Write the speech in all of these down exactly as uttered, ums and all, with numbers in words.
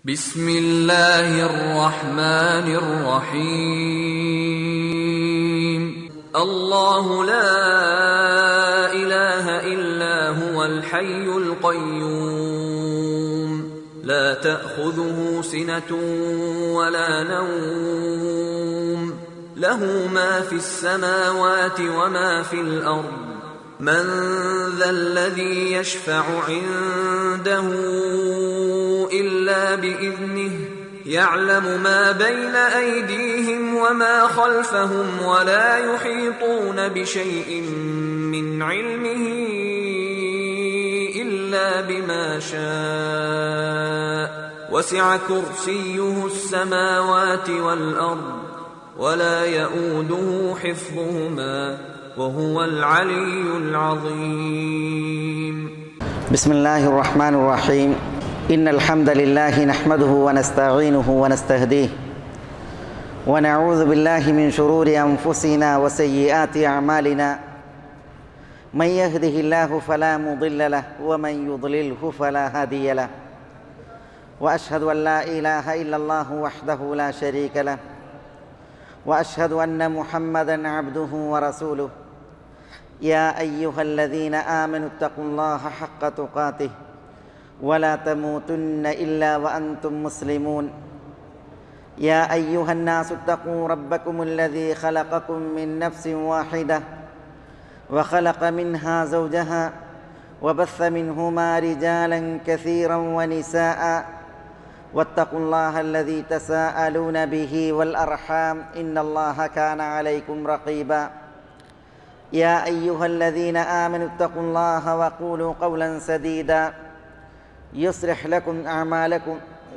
بسم الله الرحمن الرحيم الله لا إله إلا هو الحي القيوم لا تأخذه سنة ولا نوم له ما في السماوات وما في الأرض من ذا الذي يشفع عنده إلا بإذنه يعلم ما بين أيديهم وما خلفهم ولا يحيطون بشيء من علمه إلا بما شاء وسع كرسيه السماوات والأرض ولا يؤوده حفظهما وهو العلي العظيم بسم الله الرحمن الرحيم إن الحمد لله نحمده ونستعينه ونستهديه ونعوذ بالله من شرور أنفسنا وسيئات أعمالنا من يهده الله فلا مضل له ومن يضلله فلا هادي له وأشهد أن لا إله إلا الله وحده لا شريك له وأشهد أن محمدًا عبده ورسوله يا أيها الذين آمنوا اتقوا الله حق تقاته ولا تموتن إلا وأنتم مسلمون يا أيها الناس اتقوا ربكم الذي خلقكم من نفس واحدة وخلق منها زوجها وبث منهما رجالا كثيرا ونساء واتقوا الله الذي تساءلون به والأرحام إن الله كان عليكم رقيبا يا أيها الذين آمنوا اتقوا الله وقولوا قولا سديدا يصلح لكم أعمالكم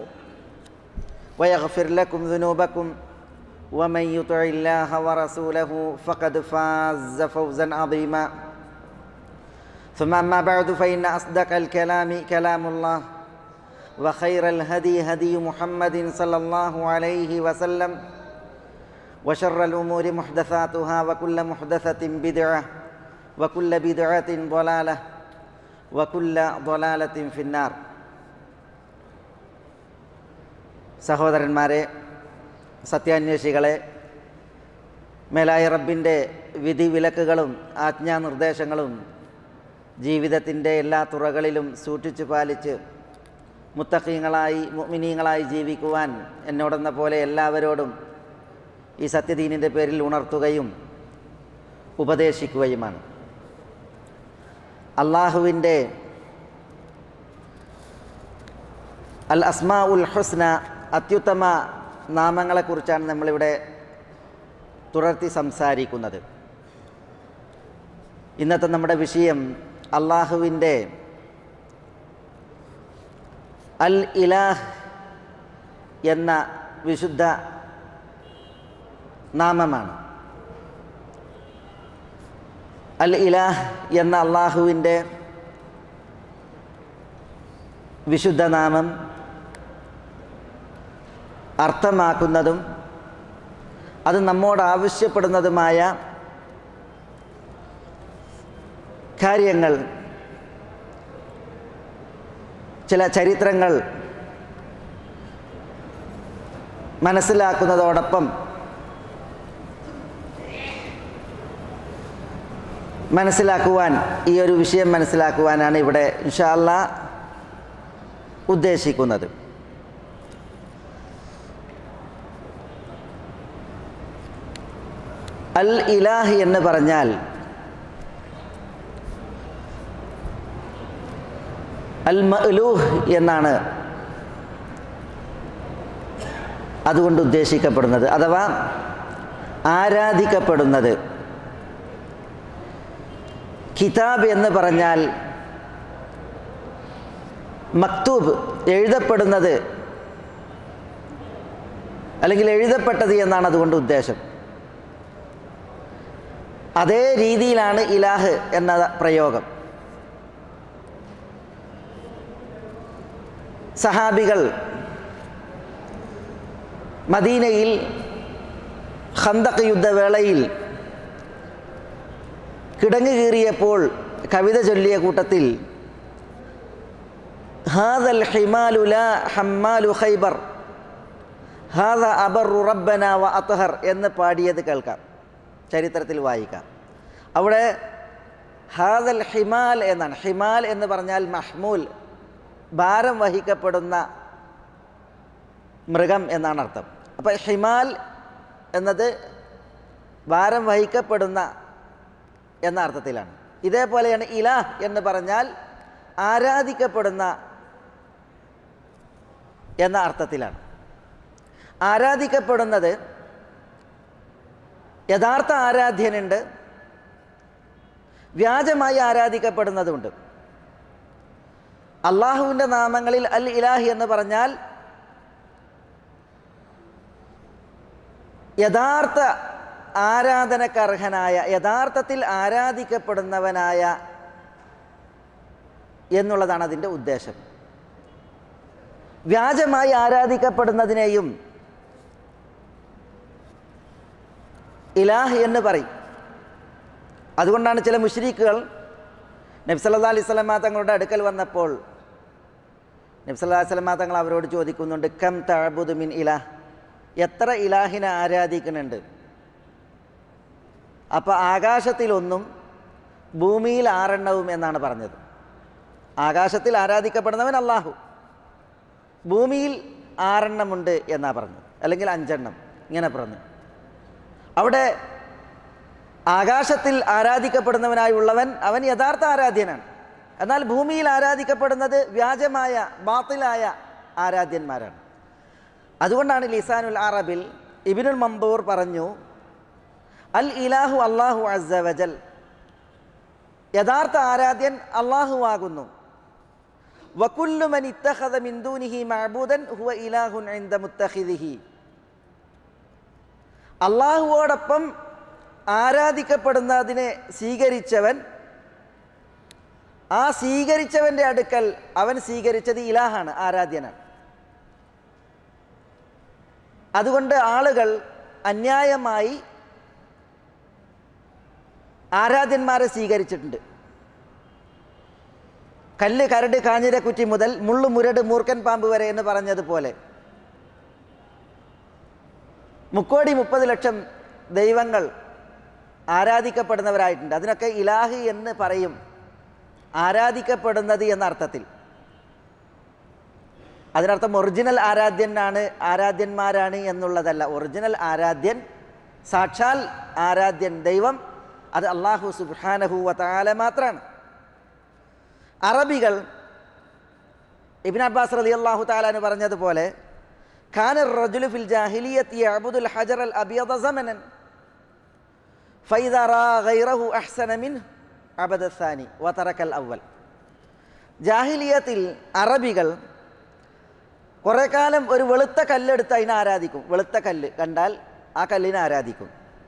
ويغفر لكم ذنوبكم ومن يطع الله ورسوله فقد فاز فوزا عظيما ثم أما بعد فإن أصدق الكلام كلام الله وخير الهدي هدي محمد صلى الله عليه وسلم وشر الأمور محدثاتها وكل محدثة بدعة وكل بدعة ضلالة وكل ضلالة في النار. സഹോദരന്മാരെ, സത്യാന്വേഷികളെ, മേലായ റബ്ബിൻ്റെ വിധി വിലക്കുകളും ആജ്ഞാനിർദ്ദേശങ്ങളും ജീവിതത്തിൻ്റെ എല്ലാ തുറകളിലും സൂക്ഷിച്ചു പാലിച്ച് മുത്തഖീങ്ങളായി മുഅ്മിനീങ്ങളായി ജീവിക്കുവാൻ എന്നോടെന്ന പോലെ എല്ലാവരോടും ഈ സത്യദീനിൻ്റെ പേരിൽ ഉണർത്തുകയും ഉപദേശിക്കുകയുമാണ്. അള്ളാഹുവിൻ്റെ അൽ അസ്മാ ഉൽ ഹുസ്ന, അത്യുത്തമ നാമങ്ങളെക്കുറിച്ചാണ് നമ്മളിവിടെ തുടർത്തി സംസാരിക്കുന്നത്. ഇന്നത്തെ നമ്മുടെ വിഷയം അള്ളാഹുവിൻ്റെ അൽ ഇലാഹ് എന്ന വിശുദ്ധ നാമമാണ്. അൽ ഇലാഹ് എന്ന അള്ളാഹുവിൻ്റെ വിശുദ്ധ നാമം അർത്ഥമാക്കുന്നതും അത് നമ്മോട് ആവശ്യപ്പെടുന്നതുമായ കാര്യങ്ങൾ, ചില ചരിത്രങ്ങൾ മനസ്സിലാക്കുന്നതോടൊപ്പം മനസ്സിലാക്കുവാൻ ഈ ഒരു വിഷയം മനസ്സിലാക്കുവാനാണ് ഇവിടെ ഇൻഷാ അല്ലാഹ് ഉദ്ദേശിക്കുന്നത്. അൽ ഇലാഹ് എന്ന് പറഞ്ഞാൽ അൽ മഅ്ലൂഹ് എന്നാണ് അതുകൊണ്ട് ഉദ്ദേശിക്കപ്പെടുന്നത്, അഥവാ ആരാധിക്കപ്പെടുന്നത്. കിതാബ് എന്ന് പറഞ്ഞാൽ മക്തൂബ്, എഴുതപ്പെടുന്നത് അല്ലെങ്കിൽ എഴുതപ്പെട്ടത് എന്നാണ് അതുകൊണ്ട് ഉദ്ദേശം. അതേ രീതിയിലാണ് ഇലാഹ് എന്ന പ്രയോഗം. സഹാബികൾ മദീനയിൽ ഖന്തഖ് യുദ്ധവേളയിൽ കിടങ്ങ് കീറിയപ്പോൾ കവിത ചൊല്ലിയ കൂട്ടത്തിൽ ഹാദൽ ഹിമാലു ലാ ഹമ്മാലു ഖൈബർ ഹാദ അബറു റബ്ബന വ അത്ഹർ എന്ന് പാടിയത് കേൾക്കാം, ചരിത്രത്തിൽ വായിക്കാം. അവിടെ ഹാദൽ ഹിമാൽ എന്നാണ്. ഹിമാൽ എന്ന് പറഞ്ഞാൽ മഹ്മൂൽ, ഭാരം വഹിക്കപ്പെടുന്ന മൃഗം എന്നാണ് അർത്ഥം. അപ്പോൾ ഹിമാൽ എന്നത് ഭാരം വഹിക്കപ്പെടുന്ന എന്ന അർത്ഥത്തിലാണ്. ഇതേപോലെയാണ് ഇലാഹ് എന്ന് പറഞ്ഞാൽ ആരാധിക്കപ്പെടുന്ന എന്ന അർത്ഥത്തിലാണ്. ആരാധിക്കപ്പെടുന്നത് യഥാർത്ഥ ആരാധ്യനുണ്ട്, വ്യാജമായി ആരാധിക്കപ്പെടുന്നതുണ്ട്. അള്ളാഹുവിൻ്റെ നാമങ്ങളിൽ അൽ ഇലാഹി എന്ന് പറഞ്ഞാൽ യഥാർത്ഥ ആരാധനക്കർഹനായ, യഥാർത്ഥത്തിൽ ആരാധിക്കപ്പെടുന്നവനായ എന്നുള്ളതാണ് അതിൻ്റെ ഉദ്ദേശം. വ്യാജമായി ആരാധിക്കപ്പെടുന്നതിനെയും ഇലാഹ് എന്ന് പറയും. അതുകൊണ്ടാണ് ചില മുശ്രിക്കുകൾ നബി സല്ലല്ലാഹു അലൈഹി വസല്ലമ തങ്ങളുടെ അടുക്കൽ വന്നപ്പോൾ നബി സല്ലല്ലാഹു അലൈഹി വസല്ലമ തങ്ങൾ അവരോട് ചോദിക്കുന്നുണ്ട്, കം തഅബുദു മിൻ ഇലാഹ്, എത്ര ഇലാഹിനെ ആരാധിക്കുന്നുണ്ട്? അപ്പോൾ ആകാശത്തിലൊന്നും ഭൂമിയിൽ ആറെണ്ണവും എന്നാണ് പറഞ്ഞത്. ആകാശത്തിൽ ആരാധിക്കപ്പെടുന്നവൻ അള്ളാഹു, ഭൂമിയിൽ ആറെണ്ണമുണ്ട് എന്നാണ് പറഞ്ഞത്, അല്ലെങ്കിൽ അഞ്ചെണ്ണം ഇങ്ങനെ പറഞ്ഞു. അവിടെ ആകാശത്തിൽ ആരാധിക്കപ്പെടുന്നവനായുള്ളവൻ അവൻ യഥാർത്ഥ ആരാധ്യനാണ്. എന്നാൽ ഭൂമിയിൽ ആരാധിക്കപ്പെടുന്നത് വ്യാജമായ ബാത്തിലായ ആരാധ്യന്മാരാണ്. അതുകൊണ്ടാണ് ലിസാനുൽ അറബിൽ ഇബ്നുൽ മംബൂർ പറഞ്ഞു, അൽ ഇലാഹു അല്ലാഹു അസ്സ വജൽ, യഥാർത്ഥ ആരാധ്യൻ അള്ളാഹുവാകുന്നു. വകുല്ലു മൻ ഇത്തഖദ മിൻ ദൂനിഹി മഅബൂദൻ ഹുവ ഇലാഹുൻ ഇൻദ മുത്തഖിദിഹി, അള്ളാഹുവോടൊപ്പം ആരാധിക്കപ്പെടുന്നതിനെ സ്വീകരിച്ചവൻ, ആ സ്വീകരിച്ചവൻ്റെ അടുക്കൽ അവൻ സ്വീകരിച്ചത് ഇലാഹാണ്, ആരാധ്യനാണ്. അതുകൊണ്ട് ആളുകൾ അന്യായമായി ആരാധ്യന്മാരെ സ്വീകരിച്ചിട്ടുണ്ട്. കല്ല്, കരട്, കാഞ്ഞിരക്കുറ്റി മുതൽ മുള്ളു, മുരട്, മൂർഖൻ പാമ്പ് വരെ എന്ന് പറഞ്ഞതുപോലെ മുക്കോടി മുപ്പത് ലക്ഷം ദൈവങ്ങൾ ആരാധിക്കപ്പെടുന്നവരായിട്ടുണ്ട്. അതിനൊക്കെ ഇലാഹി എന്ന് പറയും, ആരാധിക്കപ്പെടുന്നത് എന്ന അർത്ഥത്തിൽ. അതിനർത്ഥം ഒറിജിനൽ ആരാധ്യനാണ്, ആരാധ്യന്മാരാണ് എന്നുള്ളതല്ല. ഒറിജിനൽ ആരാധ്യൻ, സാക്ഷാൽ ആരാധ്യൻ ദൈവം അത് അല്ലാഹു സുബ്ഹാനഹു വ തആല മാത്രമാണ്. അറബികൾ ഇബ്നു അബ്ബാസ് റളിയല്ലാഹു തആല എന്ന് പറഞ്ഞതുപോലെ, കാന റജുലു ഫിൽ ജാഹിലിയ്യത്തി യഅബുദുൽ ഹജറൽ അബിയദ സമനൻ ഫൈദാ റാ ഗൈറഹു അഹ്സന മിൻഹു അബദ സാനി വ തറക്കൽ അവൽ. ജാഹിലിയത്തിൽ അറബികൾ കുറേ കാലം ഒരു വെളുത്ത കല്ലെടുത്ത് അതിനെ ആരാധിക്കും. വെളുത്ത കല്ല് കണ്ടാൽ ആ കല്ലിനെ ആരാധിക്കും.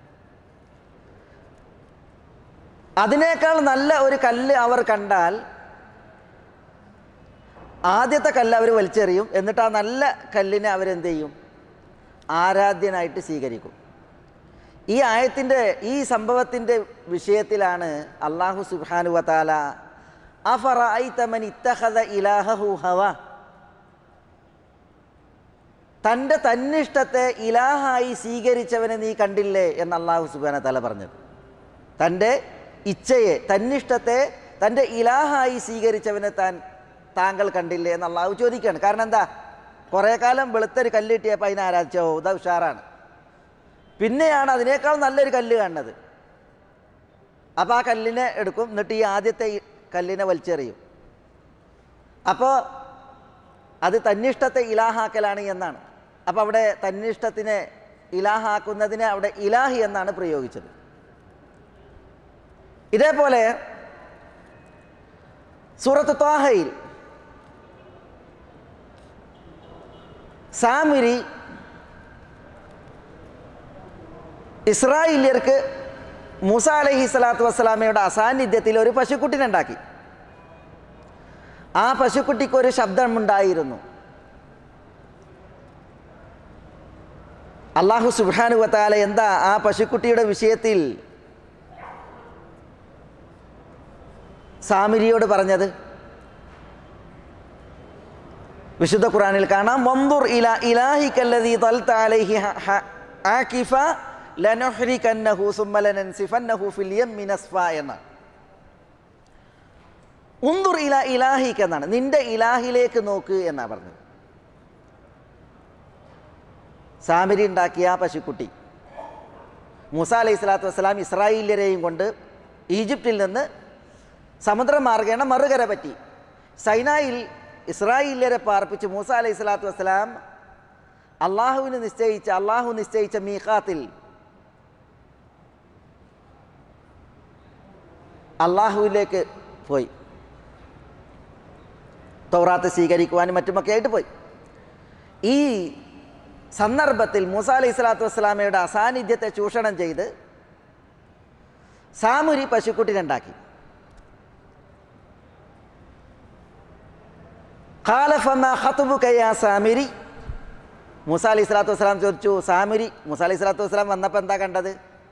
അതിനേക്കാൾ നല്ല ഒരു കല്ല് അവർ കണ്ടാൽ ആദ്യത്തെ കല്ല് അവർ വലിച്ചെറിയും. എന്നിട്ട് ആ നല്ല കല്ലിനെ അവരെന്ത് ചെയ്യും? ആരാധ്യനായിട്ട് സ്വീകരിക്കും. ഈ ആയത്തിൻ്റെ, ഈ സംഭവത്തിൻ്റെ വിഷയത്തിലാണ് അല്ലാഹു സുബ്ഹാനഹു വ തആല അഫറഅയ്ത മൻ ഇത്തഖദ ഇലാഹഹു ഹവ, തൻ്റെ തന്നിഷ്ടത്തെ ഇലാഹായി സ്വീകരിച്ചവനെ നീ കണ്ടില്ലേ എന്ന് അല്ലാഹു സുബ്ഹാനഹു വ തആല പറഞ്ഞത്. തൻ്റെ ഇച്ഛയെ, തന്നിഷ്ടത്തെ തൻ്റെ ഇലാഹായി സ്വീകരിച്ചവനെ താൻ താങ്കൾ കണ്ടില്ലേ എന്ന് അല്ലാഹു ചോദിക്കുകയാണ്. കാരണം എന്താ? കുറേ കാലം വെളുത്തൊരു കല്ല് കിട്ടിയപ്പോൾ അതിനെ ആരാധിച്ചോ, ഇതാ ഉഷാറാണ്. പിന്നെയാണ് അതിനേക്കാൾ നല്ലൊരു കല്ല് കാണുന്നത്. അപ്പോൾ ആ കല്ലിനെ എടുക്കും, എന്നിട്ട് ഈ ആദ്യത്തെ ഈ കല്ലിനെ വലിച്ചെറിയും. അപ്പോൾ അത് തന്നിഷ്ടത്തെ ഇലാഹാക്കലാണ് എന്നാണ്. അപ്പോൾ അവിടെ തന്നിഷ്ടത്തിനെ ഇലാഹാക്കുന്നതിനെ അവിടെ ഇലാഹി എന്നാണ് പ്രയോഗിച്ചത്. ഇതേപോലെ സൂറത്ത് ത്വാഹയിൽ സാമിരി ഇസ്രായേലിയർക്ക് മൂസ അലൈഹി സ്വലാത്തു വസ്സലാമയുടെ അസാന്നിധ്യത്തിൽ ഒരു പശുക്കുട്ടിനുണ്ടാക്കി. ആ പശുക്കുട്ടിക്കൊരു ശബ്ദമുണ്ടായിരുന്നു. അല്ലാഹു സുബ്ഹാനഹു വ തആല എന്താ ആ പശുക്കുട്ടിയുടെ വിഷയത്തിൽ സാമിരിയോട് പറഞ്ഞത്? വിശുദ്ധ ഖുർആനിൽ കാണാം, വൻദുർ ഇലാ ഇലാഹിക്കല്ലദീ തൽത അലൈഹി ആകിഫ ലനുഹ്രികന്നഹു സുമ്മ ലനൻസിഫന്നഹു ഫിൽ യമ്മി നസ്ഫ എന്നാണ്. ഉൻദുർ ഇലാ ഇലാഹിക എന്നാണ്, നിന്റെ ഇലാഹിലേക്ക് നോക്ക് എന്നാണ് പറഞ്ഞത്. സാമിരി ഉണ്ടാക്കിയ പശുക്കുട്ടി മൂസ അലൈഹി സ്വലാത്തു വസ്സലാം ഇസ്രായേല്യരെയും കൊണ്ട് ഈജിപ്തിൽ നിന്ന് സമുദ്രമാർഗേണ മറുകര പറ്റി സൈനായിൽ ഇസ്രായേല്യരെ പാർപ്പിച്ച് മൂസ അലൈഹി സ്വലാത്തു വസ്സലാം അള്ളാഹുവിന് നിശ്ചയിച്ച അള്ളാഹു നിശ്ചയിച്ച മീഖാത്തിൽ അള്ളാഹുവിലേക്ക് പോയി. തൗറാത്ത് സ്വീകരിക്കുവാനും മറ്റുമൊക്കെ ആയിട്ട് പോയി. ഈ സന്ദർഭത്തിൽ മൂസ അലൈഹി സ്വലാത്തു വസ്സലാമയുടെ അസാന്നിധ്യത്തെ ചൂഷണം ചെയ്ത് സാമുരി പശുക്കുട്ടിനുണ്ടാക്കി. ഖാല ഫമാ ഖത്ബുക യാ സാമിരി, മൂസ അലൈഹി സ്വലാത്തു വസ്സലാം ചോദിച്ചു, സാമിരി മൂസ അലൈഹി സ്വലാത്തു വസ്സലാം വന്നപ്പോൾ എന്താ കണ്ടത്?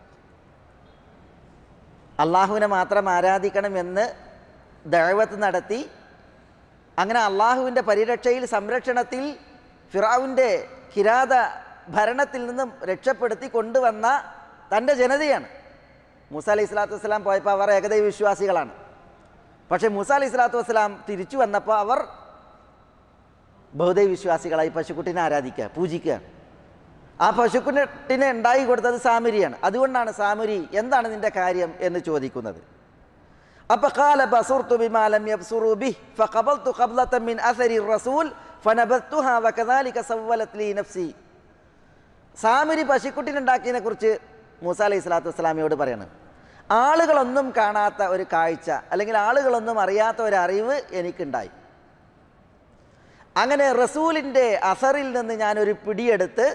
അള്ളാഹുവിനെ മാത്രം ആരാധിക്കണമെന്ന് ദഅവത്ത് നടത്തി അങ്ങനെ അള്ളാഹുവിൻ്റെ പരിരക്ഷയിൽ സംരക്ഷണത്തിൽ ഫിറഔൻ്റെ കിരാത ഭരണത്തിൽ നിന്നും രക്ഷപ്പെടുത്തി കൊണ്ടുവന്ന തൻ്റെ ജനതയാണ്. മൂസ അലൈഹി സ്വലാത്തു വസ്സലാം പോയപ്പോൾ അവർ ഏകദൈവ വിശ്വാസികളാണ്. പക്ഷേ മൂസ അലൈഹി സ്വലാത്തു വസ്സലാം തിരിച്ചു വന്നപ്പോൾ അവർ ബഹുദൈവ വിശ്വാസികളായി പശുക്കുട്ടിനെ ആരാധിക്കുക, പൂജിക്കുക. ആ പശുക്കുട്ടിനെ ഉണ്ടായി കൊടുത്തത് സാമിരിയാണ്. അതുകൊണ്ടാണ് സാമിരി എന്താണ് നിന്റെ കാര്യം എന്ന് ചോദിക്കുന്നത്. അപ്പോൾ ഖാല ബസുർതു ബിമാ ലം യബ്സുറു ബിഹി ഫഖബൽതു ഖബ്ലതൻ മിൻ അസരി റസൂൽ ഫനബത്തുഹാ വകദാലിക സവ്വലത് ലി നഫ്സി. സാമിരി പശുക്കുട്ടിനെ ഉണ്ടാക്കിയതിനെ കുറിച്ച് മൂസ അലൈഹി സ്വലാത്തു വസ്സലാമയോട് പറയണം, ആളുകളൊന്നും കാണാത്ത ഒരു കാഴ്ച അല്ലെങ്കിൽ ആളുകളൊന്നും അറിയാത്ത ഒരു അറിവ് എനിക്കുണ്ടായി. അങ്ങനെ റസൂലിൻ്റെ അസറിൽ നിന്ന് ഞാനൊരു പിടിയെടുത്ത്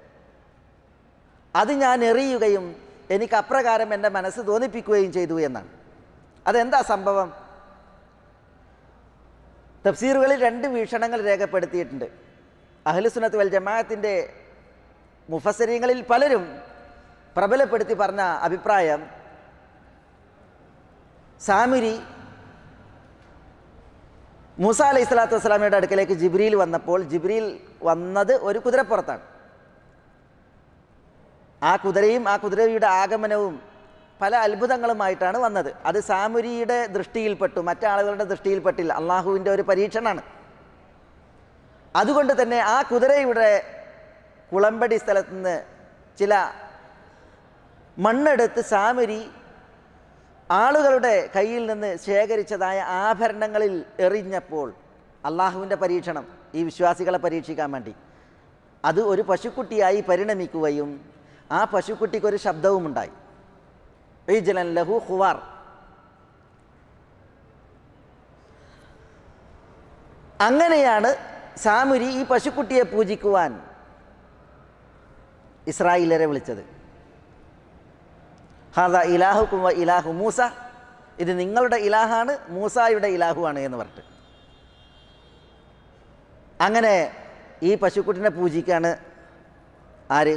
അത് ഞാൻ എറിയുകയും എനിക്ക് അപ്രകാരം എൻ്റെ മനസ്സ് തോന്നിപ്പിക്കുകയും ചെയ്തു എന്നാണ്. അതെന്താ സംഭവം? തഫ്സീറുകളിൽ രണ്ട് വീക്ഷണങ്ങൾ രേഖപ്പെടുത്തിയിട്ടുണ്ട്. അഹ്ലുസുന്നത്ത് വൽ ജമാഅത്തിൻ്റെ മുഫസ്സിരീങ്ങളിൽ പലരും പ്രബലപ്പെടുത്തി പറഞ്ഞ അഭിപ്രായം, സാമിരി മൂസ അലൈഹി സ്വലാത്തു വസ്സലാമയുടെ അടുക്കലേക്ക് ജിബ്രീൽ വന്നപ്പോൾ ജിബ്രീൽ വന്നത് ഒരു കുതിരപ്പുറത്താണ്. ആ കുതിരയും ആ കുതിരയുടെ ആഗമനവും പല അത്ഭുതങ്ങളുമായിട്ടാണ് വന്നത്. അത് സാമുരിയുടെ ദൃഷ്ടിയിൽപ്പെട്ടു, മറ്റാളുകളുടെ ദൃഷ്ടിയിൽപ്പെട്ടില്ല. അള്ളാഹുവിൻ്റെ ഒരു പരീക്ഷണമാണ്. അതുകൊണ്ട് തന്നെ ആ കുതിരയുടെ കുളമ്പടി സ്ഥലത്ത് നിന്ന് ചില മണ്ണെടുത്ത് സാമുരി ആളുകളുടെ കയ്യിൽ നിന്ന് ശേഖരിച്ചതായ ആഭരണങ്ങളിൽ എറിഞ്ഞപ്പോൾ അള്ളാഹുവിൻ്റെ പരീക്ഷണം, ഈ വിശ്വാസികളെ പരീക്ഷിക്കാൻ വേണ്ടി, അത് ഒരു പശുക്കുട്ടിയായി പരിണമിക്കുകയും ആ പശുക്കുട്ടിക്കൊരു ശബ്ദവുമുണ്ടായി, ഈജലൻ ലഹു ഖുവാർ. അങ്ങനെയാണ് സാമുരി ഈ പശുക്കുട്ടിയെ പൂജിക്കുവാൻ ഇസ്രായേലരെ വിളിച്ചത്. ഹാദ ഇലാഹുക്കും വ ഇലാഹു മൂസ, ഇത് നിങ്ങളുടെ ഇലാഹാണ്, മൂസായുടെ ഇലാഹുവാണ് എന്ന് പറഞ്ഞിട്ട് അങ്ങനെ ഈ പശുക്കുട്ടിനെ പൂജിക്കാണ് ആര്?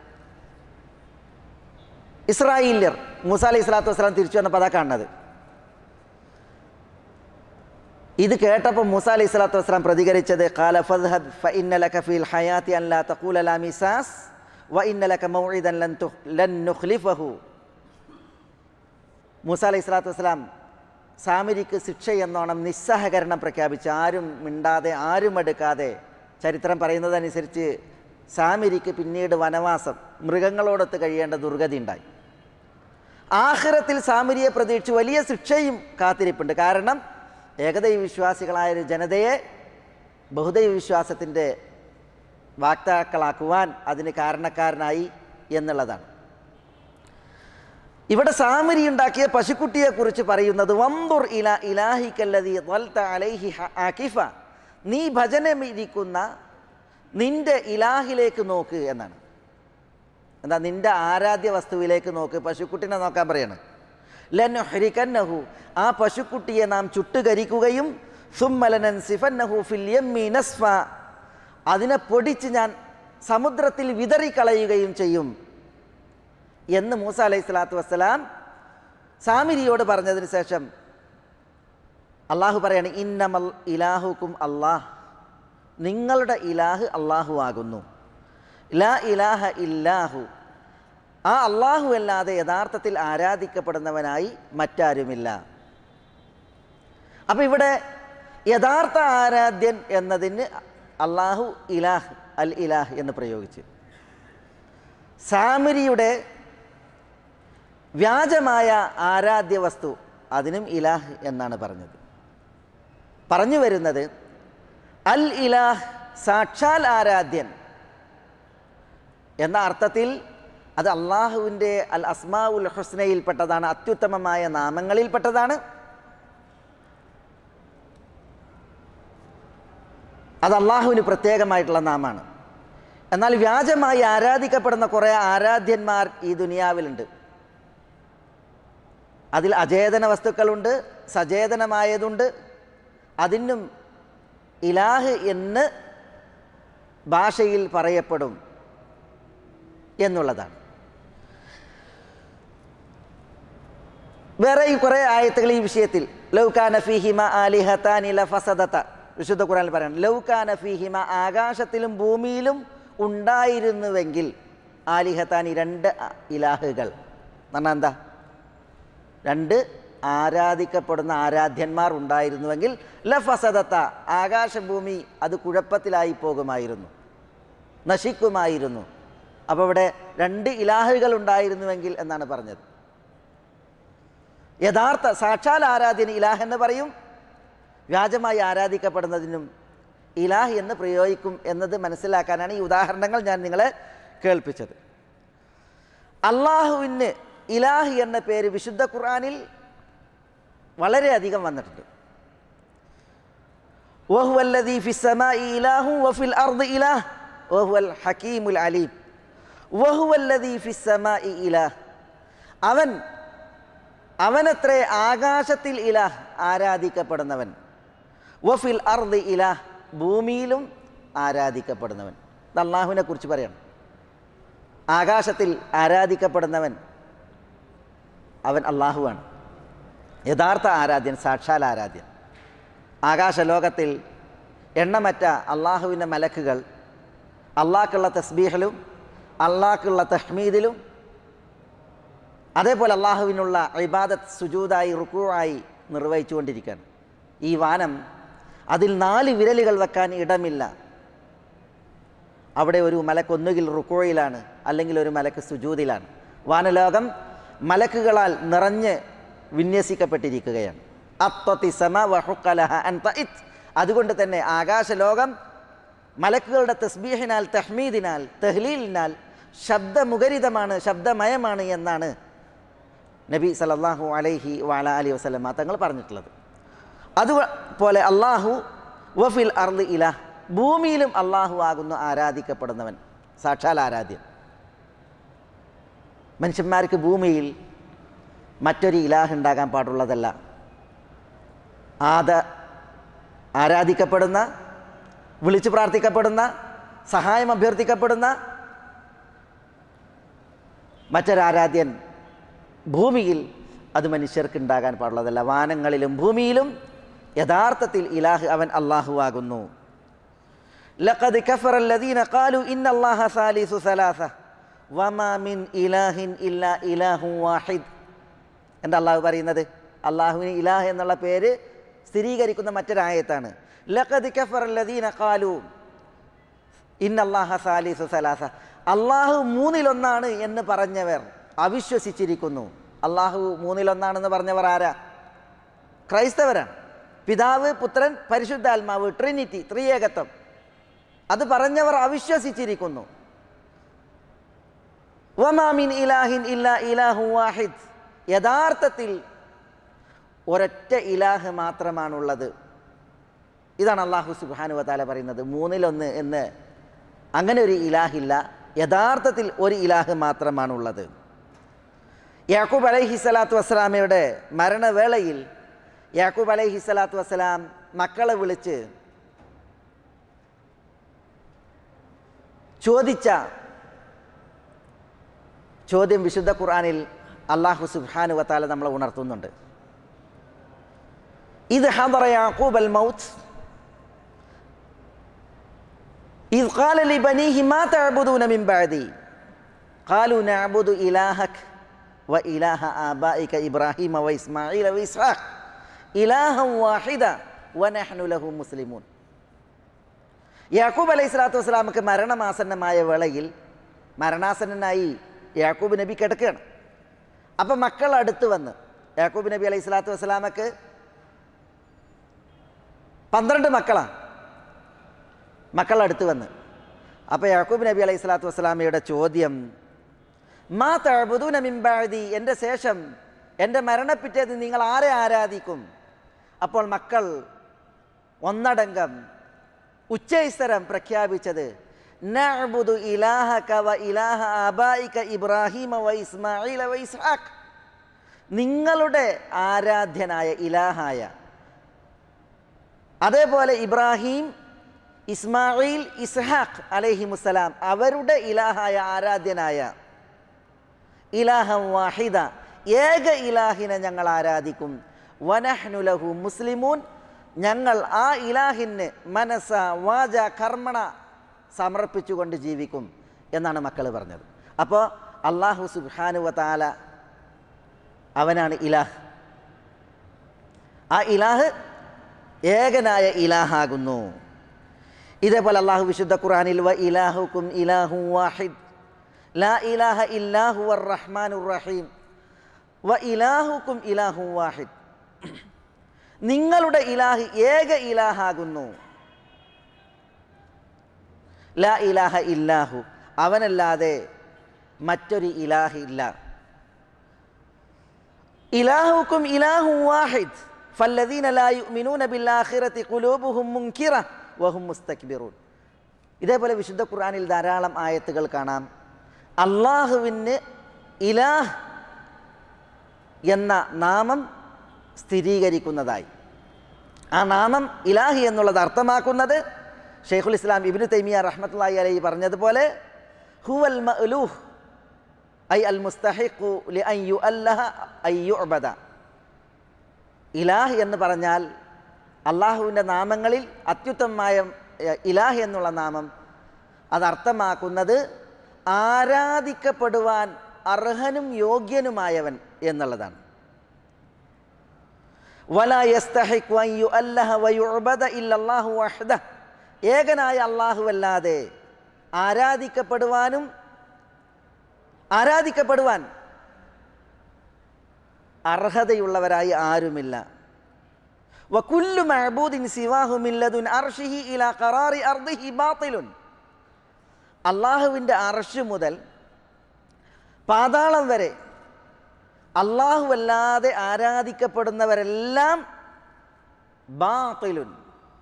ഇസ്രായേല്യർ. മൂസ അലൈഹി സ്വലാത്തു വസ്സലാം തിരിച്ചു വന്നപ്പോൾ അതാ കാണുന്നത്. ഇത് കേട്ടപ്പോൾ മൂസ അലൈഹി സ്വലാത്തു വസ്സലാം പ്രതികരിച്ചത്, ഖാല ഫദ്ഹബ് ഫഇന്ന ലക ഫീൽ ഹയാതി അൻ ലാ തഖൂല ലാ മിസാസ് വഇന്ന ലക മൗഇദൻ ലൻ ലൻ നുഖ്ലിഫഹു. മൂസ അലൈഹി സ്വലാത്തു വസ്സലാം സാമിരിക്ക് ശിക്ഷ എന്നോണം നിസ്സഹകരണം പ്രഖ്യാപിച്ച്, ആരും മിണ്ടാതെ ആരും എടുക്കാതെ, ചരിത്രം പറയുന്നതനുസരിച്ച് സാമിരിക്ക് പിന്നീട് വനവാസം, മൃഗങ്ങളോടൊത്ത് കഴിയേണ്ട ദുർഗതി ഉണ്ടായി. ആഖിറത്തിൽ സാമിരിയെ പ്രതീക്ഷിച്ച് വലിയ ശിക്ഷയും കാത്തിരിപ്പുണ്ട്. കാരണം ഏകദൈവ വിശ്വാസികളായൊരു ജനതയെ ബഹുദൈവ വിശ്വാസത്തിൻ്റെ വാക്താക്കളാക്കുവാൻ അതിന് കാരണക്കാരനായി എന്നുള്ളതാണ്. ഇവിടെ സാമിരി ഉണ്ടാക്കിയ പശുക്കുട്ടിയെക്കുറിച്ച് പറയുന്നത്, വൻദുർ ഇലാ ഇലാഹിക്കല്ലദീ ളൽത അലൈഹി ആകിഫ, നീ ഭജനമിരിക്കുന്ന നിന്റെ ഇലാഹിലേക്ക് നോക്ക് എന്നാണ്. എന്താ? നിന്റെ ആരാധ്യ വസ്തുവിലേക്ക് നോക്ക്. പശുക്കുട്ടിനെ നോക്കാൻ പറയാണ്. ലനുഹ്രികന്നഹു, ആ പശുക്കുട്ടിയെ നാം ചുട്ടുകരിക്കുകയും സുമ്മ ലനൻസിഫന്നഹു ഫിൽ യമ്മി നസ്ഫ, അതിനെ പൊടിച്ച് ഞാൻ സമുദ്രത്തിൽ വിതറിക്കളയുകയും ചെയ്യും എന്ന് മൂസ അലൈഹി സ്വലാത്തു വസ്സലാം സാമിരിയോട് പറഞ്ഞതിന് ശേഷം അള്ളാഹു പറയാണ്, ഇന്നമൽ ഇലാഹുക്കും അല്ലാഹ്, നിങ്ങളുടെ ഇലാഹ് അള്ളാഹു ആകുന്നു. ലാ ഇലാഹ ഇല്ലാഹു, ആ അള്ളാഹു അല്ലാതെ യഥാർത്ഥത്തിൽ ആരാധിക്കപ്പെടുന്നവനായി മറ്റാരുമില്ല. അപ്പം ഇവിടെ യഥാർത്ഥ ആരാധ്യൻ എന്നതിന് അള്ളാഹു ഇലാഹ് അൽ ഇലാഹ് എന്ന് പ്രയോഗിച്ച്, സാമരിയുടെ വ്യാജമായ ആരാധ്യ വസ്തു അതിനും ഇലാഹ് എന്നാണ് പറഞ്ഞത്. പറഞ്ഞു വരുന്നത് അൽ ഇലാഹ് സാക്ഷാൽ ആരാധ്യൻ എന്ന അർത്ഥത്തിൽ അത് അള്ളാഹുവിൻ്റെ അൽ അസ്മാ ഉൽ ഹുസ്നയിൽപ്പെട്ടതാണ്, അത്യുത്തമമായ നാമങ്ങളിൽപ്പെട്ടതാണ്. അത് അള്ളാഹുവിന് പ്രത്യേകമായിട്ടുള്ള നാമമാണ്. എന്നാൽ വ്യാജമായി ആരാധിക്കപ്പെടുന്ന കുറേ ആരാധ്യന്മാർ ഈ ദുനിയാവിലുണ്ട്. അതിൽ അചേതന വസ്തുക്കളുണ്ട്, സചേതനമായതുണ്ട്. അതിനും ഇലാഹ് എന്ന് ഭാഷയിൽ പറയപ്പെടും എന്നുള്ളതാണ്. വേറെ ഈ കുറേ ആയത്തുകൾ ഈ വിഷയത്തിൽ ലൗകാന ഫീഹിമ ആലിഹതാനി ലഫസദത, വിശുദ്ധ ഖുർആനിൽ പറയണം, ലൗകാന ഫീഹിമ ആകാശത്തിലും ഭൂമിയിലും ഉണ്ടായിരുന്നുവെങ്കിൽ, ആലിഹതാനി രണ്ട് ഇലാഹുകൾ എന്ന് പറഞ്ഞാൽ എന്താ, രണ്ട് ആരാധിക്കപ്പെടുന്ന ആരാധ്യന്മാർ ഉണ്ടായിരുന്നുവെങ്കിൽ ലഫസദത, ആകാശഭൂമി അത് കുഴപ്പത്തിലായി പോകുമായിരുന്നു, നശിക്കുമായിരുന്നു. അപ്പോൾ ഇവിടെ രണ്ട് ഇലാഹുകൾ ഉണ്ടായിരുന്നുവെങ്കിൽ എന്നാണ് പറഞ്ഞത്. യഥാർത്ഥ സാക്ഷാൽ ആരാധ്യന് ഇലാഹ് എന്ന് പറയും, വ്യാജമായി ആരാധിക്കപ്പെടുന്നതിനും ഇലാഹ് എന്ന് പ്രയോഗിക്കും എന്നത് മനസ്സിലാക്കാനാണ് ഈ ഉദാഹരണങ്ങൾ ഞാൻ നിങ്ങളെ കേൾപ്പിച്ചത്. അള്ളാഹുവിന് ഇലാഹ് എന്ന പേര് വിശുദ്ധ ഖുർആനിൽ വളരെയധികം വന്നിട്ടുണ്ട്. വഹുവല്ലദീ ഫിസ്സമാഇ ഇലാഹു വഫിൽ അർദി ഇലാഹ് വഹുവൽ ഹകീമുൽ അലീം. വഹുവല്ലദീ ഫിസ്സമാഇ ഇലാഹ്, അവൻ അവനത്രേ ആകാശത്തിൽ ഇലാഹ് ആരാധിക്കപ്പെടുന്നവൻ, വഫിൽ അർദി ഇലാഹ് ഭൂമിയിലും ആരാധിക്കപ്പെടുന്നവൻ. ഇത് അള്ളാഹുവിനെ കുറിച്ച് പറയണം. ആകാശത്തിൽ ആരാധിക്കപ്പെടുന്നവൻ അവൻ അള്ളാഹുവാണ്, യഥാർത്ഥ ആരാധ്യൻ, സാക്ഷാൽ ആരാധ്യൻ. ആകാശലോകത്തിൽ എണ്ണമറ്റ അള്ളാഹുവിൻ്റെ മലക്കുകൾ അള്ളാഹ്ക്കുള്ള തസ്ബീഹിലും അള്ളാഹ്ക്കുള്ള തഹ്മീദിലും അതേപോലെ അള്ളാഹുവിനുള്ള ഇബാദത്ത് സുജൂദായി റുക്കൂആയി നിർവഹിച്ചുകൊണ്ടിരിക്കുകയാണ്. ഈ വാനം, അതിൽ നാല് വിരലുകൾ വെക്കാൻ ഇടമില്ല. അവിടെ ഒരു മലക്ക് ഒന്നുകിൽ റുക്കൂയിലാണ്, അല്ലെങ്കിൽ ഒരു മലക്ക് സുജൂദിലാണ്. വാനലോകം മലക്കുകളാൽ നിറഞ്ഞ് വിന്യസിക്കപ്പെട്ടിരിക്കുകയാണ്. അതുകൊണ്ട് തന്നെ ആകാശലോകം മലക്കുകളുടെ തസ്ബീഹിനാൽ, തഹ്മീദിനാൽ, തഹ്ലീലിനാൽ ശബ്ദമുഖരിതമാണ്, ശബ്ദമയമാണ് എന്നാണ് നബി സല്ലല്ലാഹു അലൈഹി വഅലാ അലിഹി വസല്ലമ തങ്ങൾ പറഞ്ഞിട്ടുള്ളത്. അതുപോലെ അള്ളാഹു വഫിൽ അർളി ഇലാഹ്, ഭൂമിയിലും അള്ളാഹു ആകുന്നു ആരാധിക്കപ്പെടുന്നവൻ, സാക്ഷാൽ ആരാധ്യൻ. മനുഷ്യന്മാർക്ക് ഭൂമിയിൽ മറ്റൊരു ഇലാഹ് ഉണ്ടാകാൻ പാടുള്ളതല്ല. ആദ ആരാധിക്കപ്പെടുന്ന, വിളിച്ചു പ്രാർത്ഥിക്കപ്പെടുന്ന, സഹായം അഭ്യർത്ഥിക്കപ്പെടുന്ന മറ്റൊരാരാധ്യൻ ഭൂമിയിൽ അത് മനുഷ്യർക്ക് ഉണ്ടാകാൻ പാടുള്ളതല്ല. വാനങ്ങളിലും ഭൂമിയിലും യഥാർത്ഥത്തിൽ ഇലാഹ് അവൻ അള്ളാഹു ആകുന്നു. ലഖദ് കഫറ അല്ലദീന ഖാലു ഇന്നല്ലാഹ സാലിസു സലാസ വമാ മിൻ ഇലാഹിൻ ഇല്ലാ ഇലാഹു വാഹിദ്. എന്താ അള്ളാഹു പറയുന്നത്? അള്ളാഹുവിന് ഇലാഹ് എന്നുള്ള പേര് സ്ഥിരീകരിക്കുന്ന മറ്റൊരായത്താണ്. ലഖദ് കഫറ അല്ലദീന ഖാലു ഇന്നല്ലാഹ സാലിസു സലാസ, അള്ളാഹു മൂന്നിലൊന്നാണ് എന്ന് പറഞ്ഞവർ അവിശ്വസിച്ചിരിക്കുന്നു. അള്ളാഹു മൂന്നിലൊന്നാണെന്ന് പറഞ്ഞവർ ആരാ? ക്രൈസ്തവരാണ്. പിതാവ്, പുത്രൻ, പരിശുദ്ധാത്മാവ്, ട്രിനിറ്റി, ത്രിയേകത്വം, അത് പറഞ്ഞവർ അവിശ്വസിച്ചിരിക്കുന്നു. വമാ മിൻ ഇലാഹിൻ ഇല്ലാ ഇലാഹു വാഹിദ്, യഥാർത്ഥത്തിൽ ഒരൊറ്റ ഇലാഹ് മാത്രമാണുള്ളത്. ഇതാണ് അള്ളാഹു സുബ്ഹാനഹു വ തആല പറയുന്നത്. മൂന്നിലൊന്ന് എന്ന് അങ്ങനെ ഒരു ഇലാഹില്ല, യഥാർത്ഥത്തിൽ ഒരു ഇലാഹ് മാത്രമാണുള്ളത്. യാക്കൂബ് അലൈഹി സ്വലാത്തു വസ്സലാമയുടെ മരണവേളയിൽ യാക്കൂബ് അലൈഹി സ്വലാത്തു വസ്സലാം മക്കളെ വിളിച്ച് ചോദിച്ച ചോദ്യം വിശുദ്ധ ഖുർആനിൽ അല്ലാഹു സുബ്ഹാനഹു വ തആല നമ്മളെ ഉണർത്തുന്നുണ്ട്. ഇത് ഹദറ യാക്കൂബ് അൽ മൗത്ത്, ഇദ് ഖാല ലിബനീഹി മാ തഅബുദൂന മിൻ ബഅദി ഖാലൂ നഅബുദു ഇലാഹക വ ഇലാഹ ആബാഇക ഇബ്രാഹീമ വ ഇസ്മാഈല വ ഇസ്ഹാഖ് ഇലാഹൻ വാഹിദ വ നഹ്നു ലഹു മുസ്ലിമൂൻ. യാക്കൂബ് അലൈഹി സ്വലാത്തു വസ്സലാമക്ക് മരണമാസന്നമായ വേളയിൽ മരണാസന്നനായി യാക്കൂബ് നബി കിടക്കുകയാണ്. അപ്പം മക്കൾ അടുത്ത് വന്ന്, യാക്കൂബ് നബി അലൈഹി സ്വലാത്തു വസ്സലാമക്ക് പന്ത്രണ്ട് മക്കളാണ്. മക്കൾ അടുത്ത് വന്ന് അപ്പോൾ യാക്കൂബ് നബി അലൈഹി സ്വലാത്തു വസ്സലാമയുടെ ചോദ്യം, മാ തഅബുദൂന മിൻ ബഅദി, എൻ്റെ ശേഷം എൻ്റെ മരണപ്പിറ്റേത് നിങ്ങൾ ആരെ ആരാധിക്കും? അപ്പോൾ മക്കൾ ഒന്നടങ്കം ഉച്ചൈസ്തരം പ്രഖ്യാപിച്ചത് നഅബുദു ഇലാഹക വ ഇലാഹ ആബായിക ഇബ്രാഹീമ വ ഇസ്മാഈല വ ഇസ്ഹാഖ്, നിങ്ങളുടെ ആരാധ്യനായ ഇലാഹായ, അതേപോലെ ഇബ്രാഹിം, ഇസ്മായിൽ, ഇസ്ഹാഖ് അലൈഹിമുസ്സലാം അവരുടെ ഇലാഹായ ആരാധ്യനായ ഇലാഹൻ വാഹിദ, ഏക ഇലാഹിനെ ഞങ്ങൾ ആരാധിക്കും. വനഹ്നു ലഹു മുസ്ലിമൂൻ, ഞങ്ങൾ ആ ഇലാഹിന് മനസ്സ വാച കർമ്മണ സമർപ്പിച്ചുകൊണ്ട് ജീവിക്കും എന്നാണ് മക്കൾ പറഞ്ഞത്. അപ്പോൾ അല്ലാഹു സുബ്ഹാനഹു വ തആല അവനാണ് ഇലാഹ്. ആ ഇലാഹ് ഏകനായ ഇലാഹാകുന്നു. ഇതേപോലെ അള്ളാഹു വിശുദ്ധ ഖുർആനിൽ വ ഇലാഹുക്കും ഇലാഹു വാഹിദ് ലാ ഇലാഹ ഇല്ലാഹു വർ റഹ്മാനുർ റഹീം വ ഇലാഹുക്കും ഇലാഹു വാഹിദ്, നിങ്ങളുടെ ഇലാഹ് ഏക ഇലാഹാകുന്നു. ലാ ഇലാഹ ഇല്ലാഹു, അവനല്ലാതെ മറ്റൊരു ഇലാഹ് ഇല്ല. ഇലാഹുക്കും ഇലാഹു വാഹിദ് ഫല്ലദീന ലാ യുഅ്മിനൂന ബിൽ ആഖിറതി ഖുലൂബുഹും മുൻകിറ വഹും മുസ്തക്ബിറൂൻ. ഇതേപോലെ വിശുദ്ധ ഖുർആനിൽ ധാരാളം ആയത്തുകൾ കാണാം അള്ളാഹുവിന് ഇലാഹ് എന്ന നാമം സ്ഥിരീകരിക്കുന്നതായി. ആ നാമം ഇലാഹി എന്നുള്ളത് അർത്ഥമാക്കുന്നത് ഷെയ്ഖുൽ ഇസ്ലാം ഇബ്നു തൈമിയ റഹ്മത്തുള്ളാഹി അലൈഹി പറഞ്ഞതുപോലെ ഹുവൽ മഅലൂഹ് ഐ അൽ മുസ്തഹിഖു ലിഅൻ യുഅല്ലഹ ഐ യുഅബദ. ഇലാഹ് എന്ന് പറഞ്ഞാൽ അള്ളാഹുവിൻ്റെ നാമങ്ങളിൽ അത്യുത്തമമായ ഇലാഹ് എന്നുള്ള നാമം അതർത്ഥമാക്കുന്നത് ആരാധിക്കപ്പെടുവാൻ അർഹനും യോഗ്യനുമായവൻ എന്നുള്ളതാണ്. വലാ യസ്തഹിഖു അൻ യുഅല്ലഹ വയുഅബദ ഇല്ലല്ലാഹു വഹ്ദഹ്, ഏകനായ അല്ലാഹുവല്ലാതെ ആരാധിക്കപ്പെടുവാനും ആരാധിക്കപ്പെടുവാൻ അർഹതയുള്ളവരായി ആരുമില്ല. വകുല്ലു മഅബൂദിൻ സിവാഹു മിൻ ലദുൻ അർശിഹി ഇലാ ഖറാറി അർദിഹി ബാത്തിലുൻ, അള്ളാഹുവിൻ്റെ അർശ് മുതൽ പാതാളം വരെ അല്ലാഹുവല്ലാതെ ആരാധിക്കപ്പെടുന്നവരെല്ലാം ബാത്തിലുൻ,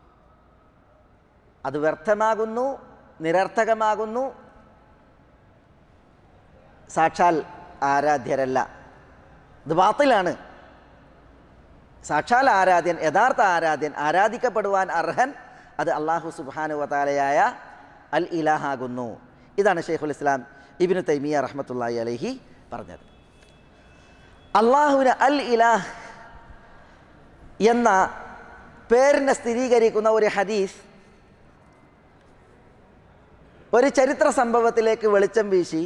അത് വ്യർത്ഥമാകുന്നു, നിരർത്ഥകമാകുന്നു, സാക്ഷാൽ ആരാധ്യരല്ല. ഇത് ബാത്തിലാണ്. സാക്ഷാൽ ആരാധ്യൻ, യഥാർത്ഥ ആരാധ്യൻ, ആരാധിക്കപ്പെടുവാൻ അർഹൻ അത് അല്ലാഹു സുബ്ഹാനഹു വ തആലയായ അൽ ഇലാഹാകുന്നു. ഇതാണ് ഷെയ്ഖുൽ ഇസ്ലാം ഇബ്നു തൈമിയ റഹ്മത്തുള്ളാഹി അലൈഹി പറഞ്ഞത്. അള്ളാഹുവിന് അൽ ഇലാഹ് എന്ന പേരിനെ സ്ഥിരീകരിക്കുന്ന ഒരു ഹദീസ് ഒരു ചരിത്ര സംഭവത്തിലേക്ക് വെളിച്ചം വീശി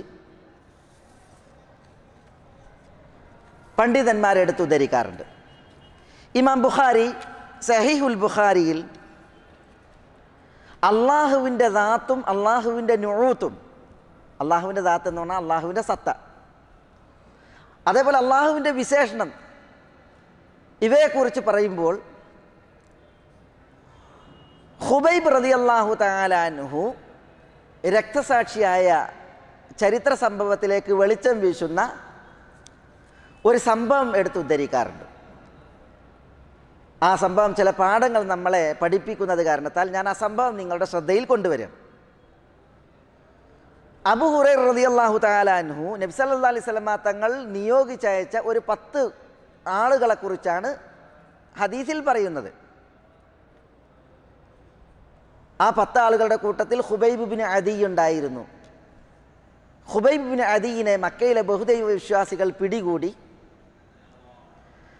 പണ്ഡിതന്മാരെടുത്ത് ഉദ്ധരിക്കാറുണ്ട്. ഇമാം ബുഖാരി സഹീഹുൽ ബുഖാരിയിൽ അള്ളാഹുവിൻ്റെ ദാത്തും അള്ളാഹുവിൻ്റെ നുഊത്തും, അള്ളാഹുവിൻ്റെ ദാത്ത് എന്ന് പറഞ്ഞാൽ അള്ളാഹുവിൻ്റെ സത്ത, അതേപോലെ അള്ളാഹുവിൻ്റെ വിശേഷണം, ഇവയെക്കുറിച്ച് പറയുമ്പോൾ ഖുബൈബ് റളിയല്ലാഹു തആല അൻഹു രക്തസാക്ഷിയായ ചരിത്ര സംഭവത്തിലേക്ക് വെളിച്ചം വീശുന്ന ഒരു സംഭവം എടുത്ത് ഉദ്ധരിക്കാറുണ്ട്. ആ സംഭവം ചില പാഠങ്ങൾ നമ്മളെ പഠിപ്പിക്കുന്നത് കാരണത്താൽ ഞാൻ ആ സംഭവം നിങ്ങളുടെ ശ്രദ്ധയിൽ കൊണ്ടുവരും. അബൂ ഹുറൈറ റളിയല്ലാഹു തആല അൻഹു നബി സല്ലല്ലാഹു അലൈഹി വസല്ലമ തങ്ങൾ നിയോഗിച്ചയച്ച ഒരു പത്ത് ആളുകളെ കുറിച്ചാണ് ഹദീസിൽ പറയുന്നത്. ആ പത്ത് ആളുകളുടെ കൂട്ടത്തിൽ ഖുബൈബ് ബിൻ അദി ഉണ്ടായിരുന്നു. ഖുബൈബ് ബിൻ അദിയിനെ മക്കയിലെ ബഹുദൈവ വിശ്വാസികൾ പിടികൂടി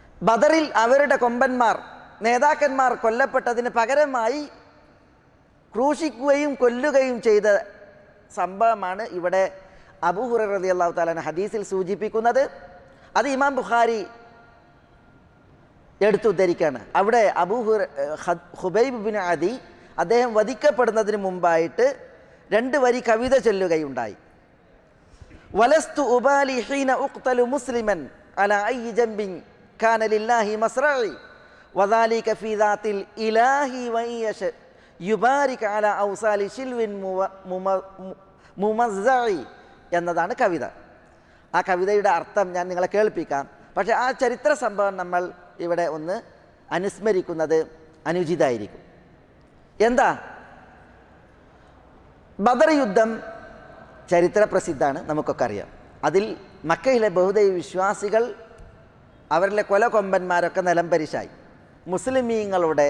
ബദറിൽ അവരുടെ കൊമ്പന്മാർ നേതാക്കന്മാർ കൊല്ലപ്പെട്ടതിന് പകരമായി ക്രൂശിക്കുകയും കൊല്ലുകയും ചെയ്ത സംഭവമാണ് ഇവിടെ അബൂ ഹുറൈറ റളിയല്ലാഹു തആല ഹദീസിൽ സൂചിപ്പിക്കുന്നത്. അത് ഇമാം ബുഖാരി എടുത്തുദ്ധരിക്കുകയാണ്. അവിടെ അബൂ ഖുബൈബ് ബിൻ അദി അദ്ദേഹം വധിക്കപ്പെടുന്നതിന് മുമ്പായിട്ട് രണ്ട് വരി കവിത ചൊല്ലുകയുണ്ടായി. വലസ്തു ഉബാലി ഹീന ഉഖ്തലു മുസ്ലിമൻ അലാ അയ്യി ജംബിൻ കാന ലില്ലാഹി മസ്റഇ വദാലിക ഫീ ദാത്തിൽ ഇലാഹി വയശ യുബാരിക അലാ ഔസാലി ശിൽവിൻ മുമസ്സഇ എന്നതാണ് കവിത. ആ കവിതയുടെ അർത്ഥം ഞാൻ നിങ്ങളെ കേൾപ്പിക്കാം. പക്ഷേ ആ ചരിത്ര സംഭവം നമ്മൾ ഇവിടെ ഒന്ന് അനുസ്മരിക്കുന്നത് അനുചിതമായിരിക്കും. എന്താ? ബദർ യുദ്ധം ചരിത്ര പ്രസിദ്ധമാണ്, നമുക്കൊക്കെ അറിയാം. അതിൽ മക്കയിലെ ബഹുദൈവ വിശ്വാസികൾ അവരിലെ കൊലകൊമ്പന്മാരൊക്കെ നിലംപരിശായി. മുസ്ലിമീങ്ങളുടെ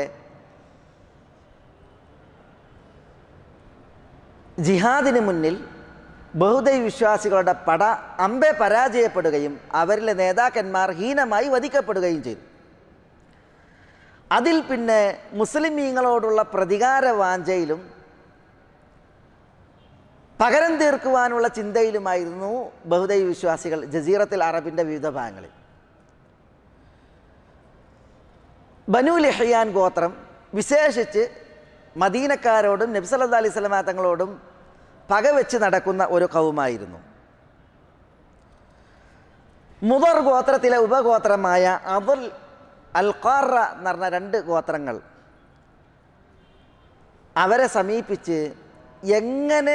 ജിഹാദിന് മുന്നിൽ ബഹുദൈവ വിശ്വാസികളുടെ പട അമ്പെ പരാജയപ്പെടുകയും അവരിലെ നേതാക്കന്മാർ ഹീനമായി വധിക്കപ്പെടുകയും ചെയ്തു. അതിൽ പിന്നെ മുസ്ലിമീങ്ങളോടുള്ള പ്രതികാര വാഞ്ചയിലും പകരം തീർക്കുവാനുള്ള ചിന്തയിലുമായിരുന്നു ബഹുദൈവ വിശ്വാസികൾ ജസീറത്തുൽ അറബിൻ്റെ വിവിധ ഭാഗങ്ങളിൽ. ബനൂ ലിഹ്യാൻ ഗോത്രം വിശേഷിച്ച് മദീനക്കാരോടും നബി സല്ലല്ലാഹു അലൈഹി വസല്ലം തങ്ങളോടും പകവെച്ച് നടക്കുന്ന ഒരു കൗമായിരുന്നു. മുദർ ഗോത്രത്തിലെ ഉപഗോത്രമായ അബുൽ അൽ ഖാറ എന്ന് പറഞ്ഞ രണ്ട് ഗോത്രങ്ങൾ അവരെ സമീപിച്ച് എങ്ങനെ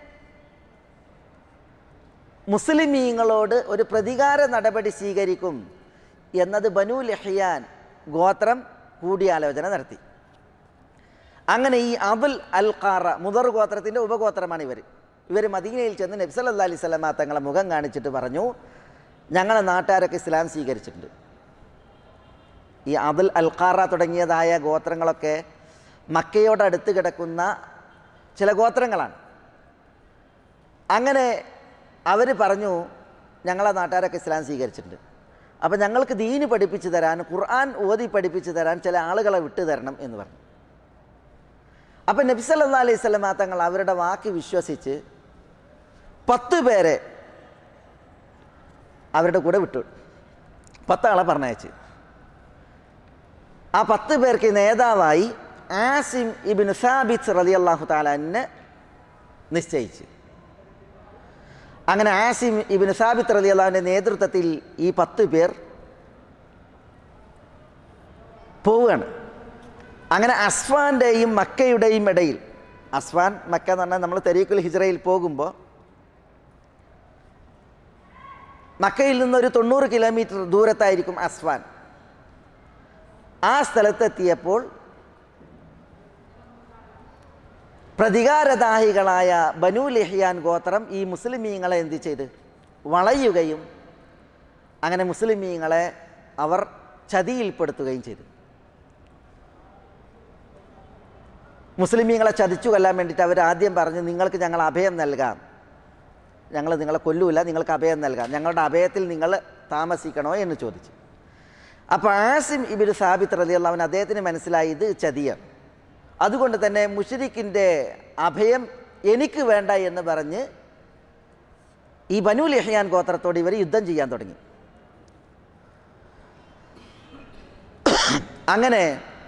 മുസ്ലിമീങ്ങളോട് ഒരു പ്രതികാര നടപടി സ്വീകരിക്കും എന്നത് ബനൂ ലിഹ്യാൻ ഗോത്രം കൂടിയാലോചന നടത്തി. അങ്ങനെ ഈ അബുൽ അൽ ഖാറ മുദർ ഗോത്രത്തിൻ്റെ ഉപഗോത്രമാണ് ഇവർ. ഇവർ മദീനയിൽ ചെന്ന് നബി സല്ലല്ലാഹു അലൈഹി വസല്ലം തങ്ങളെ മുഖം കാണിച്ചിട്ട് പറഞ്ഞു, ഞങ്ങളെ നാട്ടുകാരൊക്കെ ഇസ്ലാം സ്വീകരിച്ചിട്ടുണ്ട്. ഈ അബുൽ അൽ ഖാറ തുടങ്ങിയതായ ഗോത്രങ്ങളൊക്കെ മക്കയോടടുത്ത് കിടക്കുന്ന ചില ഗോത്രങ്ങളാണ്. അങ്ങനെ അവർ പറഞ്ഞു, ഞങ്ങളെ നാട്ടുകാരൊക്കെ ഇസ്ലാം സ്വീകരിച്ചിട്ടുണ്ട്, അപ്പം ഞങ്ങൾക്ക് ദീന് പഠിപ്പിച്ചു തരാൻ, ഖുർആൻ ഓതി പഠിപ്പിച്ചു തരാൻ ചില ആളുകളെ വിട്ടു തരണം എന്ന് പറഞ്ഞു. അപ്പം നബി സല്ലല്ലാഹു അലൈഹി വസല്ലം തങ്ങൾ അവരുടെ വാക്ക് വിശ്വസിച്ച് പത്ത് പേരെ അവരുടെ കൂടെ വിട്ടു. പത്താളെ പറഞ്ഞയച്ച് ആ പത്ത് പേർക്ക് നേതാവായി ആസിം ഇബ്നു സാബിത്ത് റളിയല്ലാഹു തആല അൻഹു നിശ്ചയിച്ചു. അങ്ങനെ ആസിം ഇബ്നു സാബിത്ത് റളിയല്ലാഹുവിൻ്റെ നേതൃത്വത്തിൽ ഈ പത്ത് പേർ പോവുകയാണ്. അങ്ങനെ അസ്ഫാൻ്റെയും മക്കയുടെയും ഇടയിൽ, അസ്ഫാൻ മക്ക എന്ന് പറഞ്ഞാൽ നമ്മൾ തരീഖുൽ ഹിജ്റയിൽ പോകുമ്പോൾ മക്കയിൽ നിന്നൊരു തൊണ്ണൂറ് കിലോമീറ്റർ ദൂരത്തായിരിക്കും അസ്ഫാൻ. ആ സ്ഥലത്തെത്തിയപ്പോൾ പ്രതികാരദാഹികളായ ബനൂ ലിഹ്യാൻ ഗോത്രം ഈ മുസ്ലിമീങ്ങളെ എന്ത് ചെയ്ത് വളയുകയും അങ്ങനെ മുസ്ലിമീങ്ങളെ അവർ ചതിയിൽപ്പെടുത്തുകയും ചെയ്തു. മുസ്ലിമീങ്ങളെ ചതിച്ചു കൊല്ലാൻ വേണ്ടിയിട്ട് അവർ ആദ്യം പറഞ്ഞു, നിങ്ങൾക്ക് ഞങ്ങൾ അഭയം നൽകാം, ഞങ്ങൾ നിങ്ങളെ കൊല്ലൂല, നിങ്ങൾക്ക് അഭയം നൽകാം, ഞങ്ങളുടെ അഭയത്തിൽ നിങ്ങൾ താമസിക്കണോ എന്ന് ചോദിച്ചു. അപ്പോൾ ആസിം ഇബ്നു സാബിത്ത് റളിയല്ലാഹു അൻഹു അദ്ദേഹത്തിന് മനസ്സിലായി ഇത് ചതിയാണ്. അതുകൊണ്ട് തന്നെ മുശ്രിക്കിൻ്റെ അഭയം എനിക്ക് വേണ്ട എന്ന് പറഞ്ഞ് ഈ ബനൂ ലിഹ്യാൻ ഗോത്രത്തോട് ഇവർ യുദ്ധം ചെയ്യാൻ തുടങ്ങി. അങ്ങനെ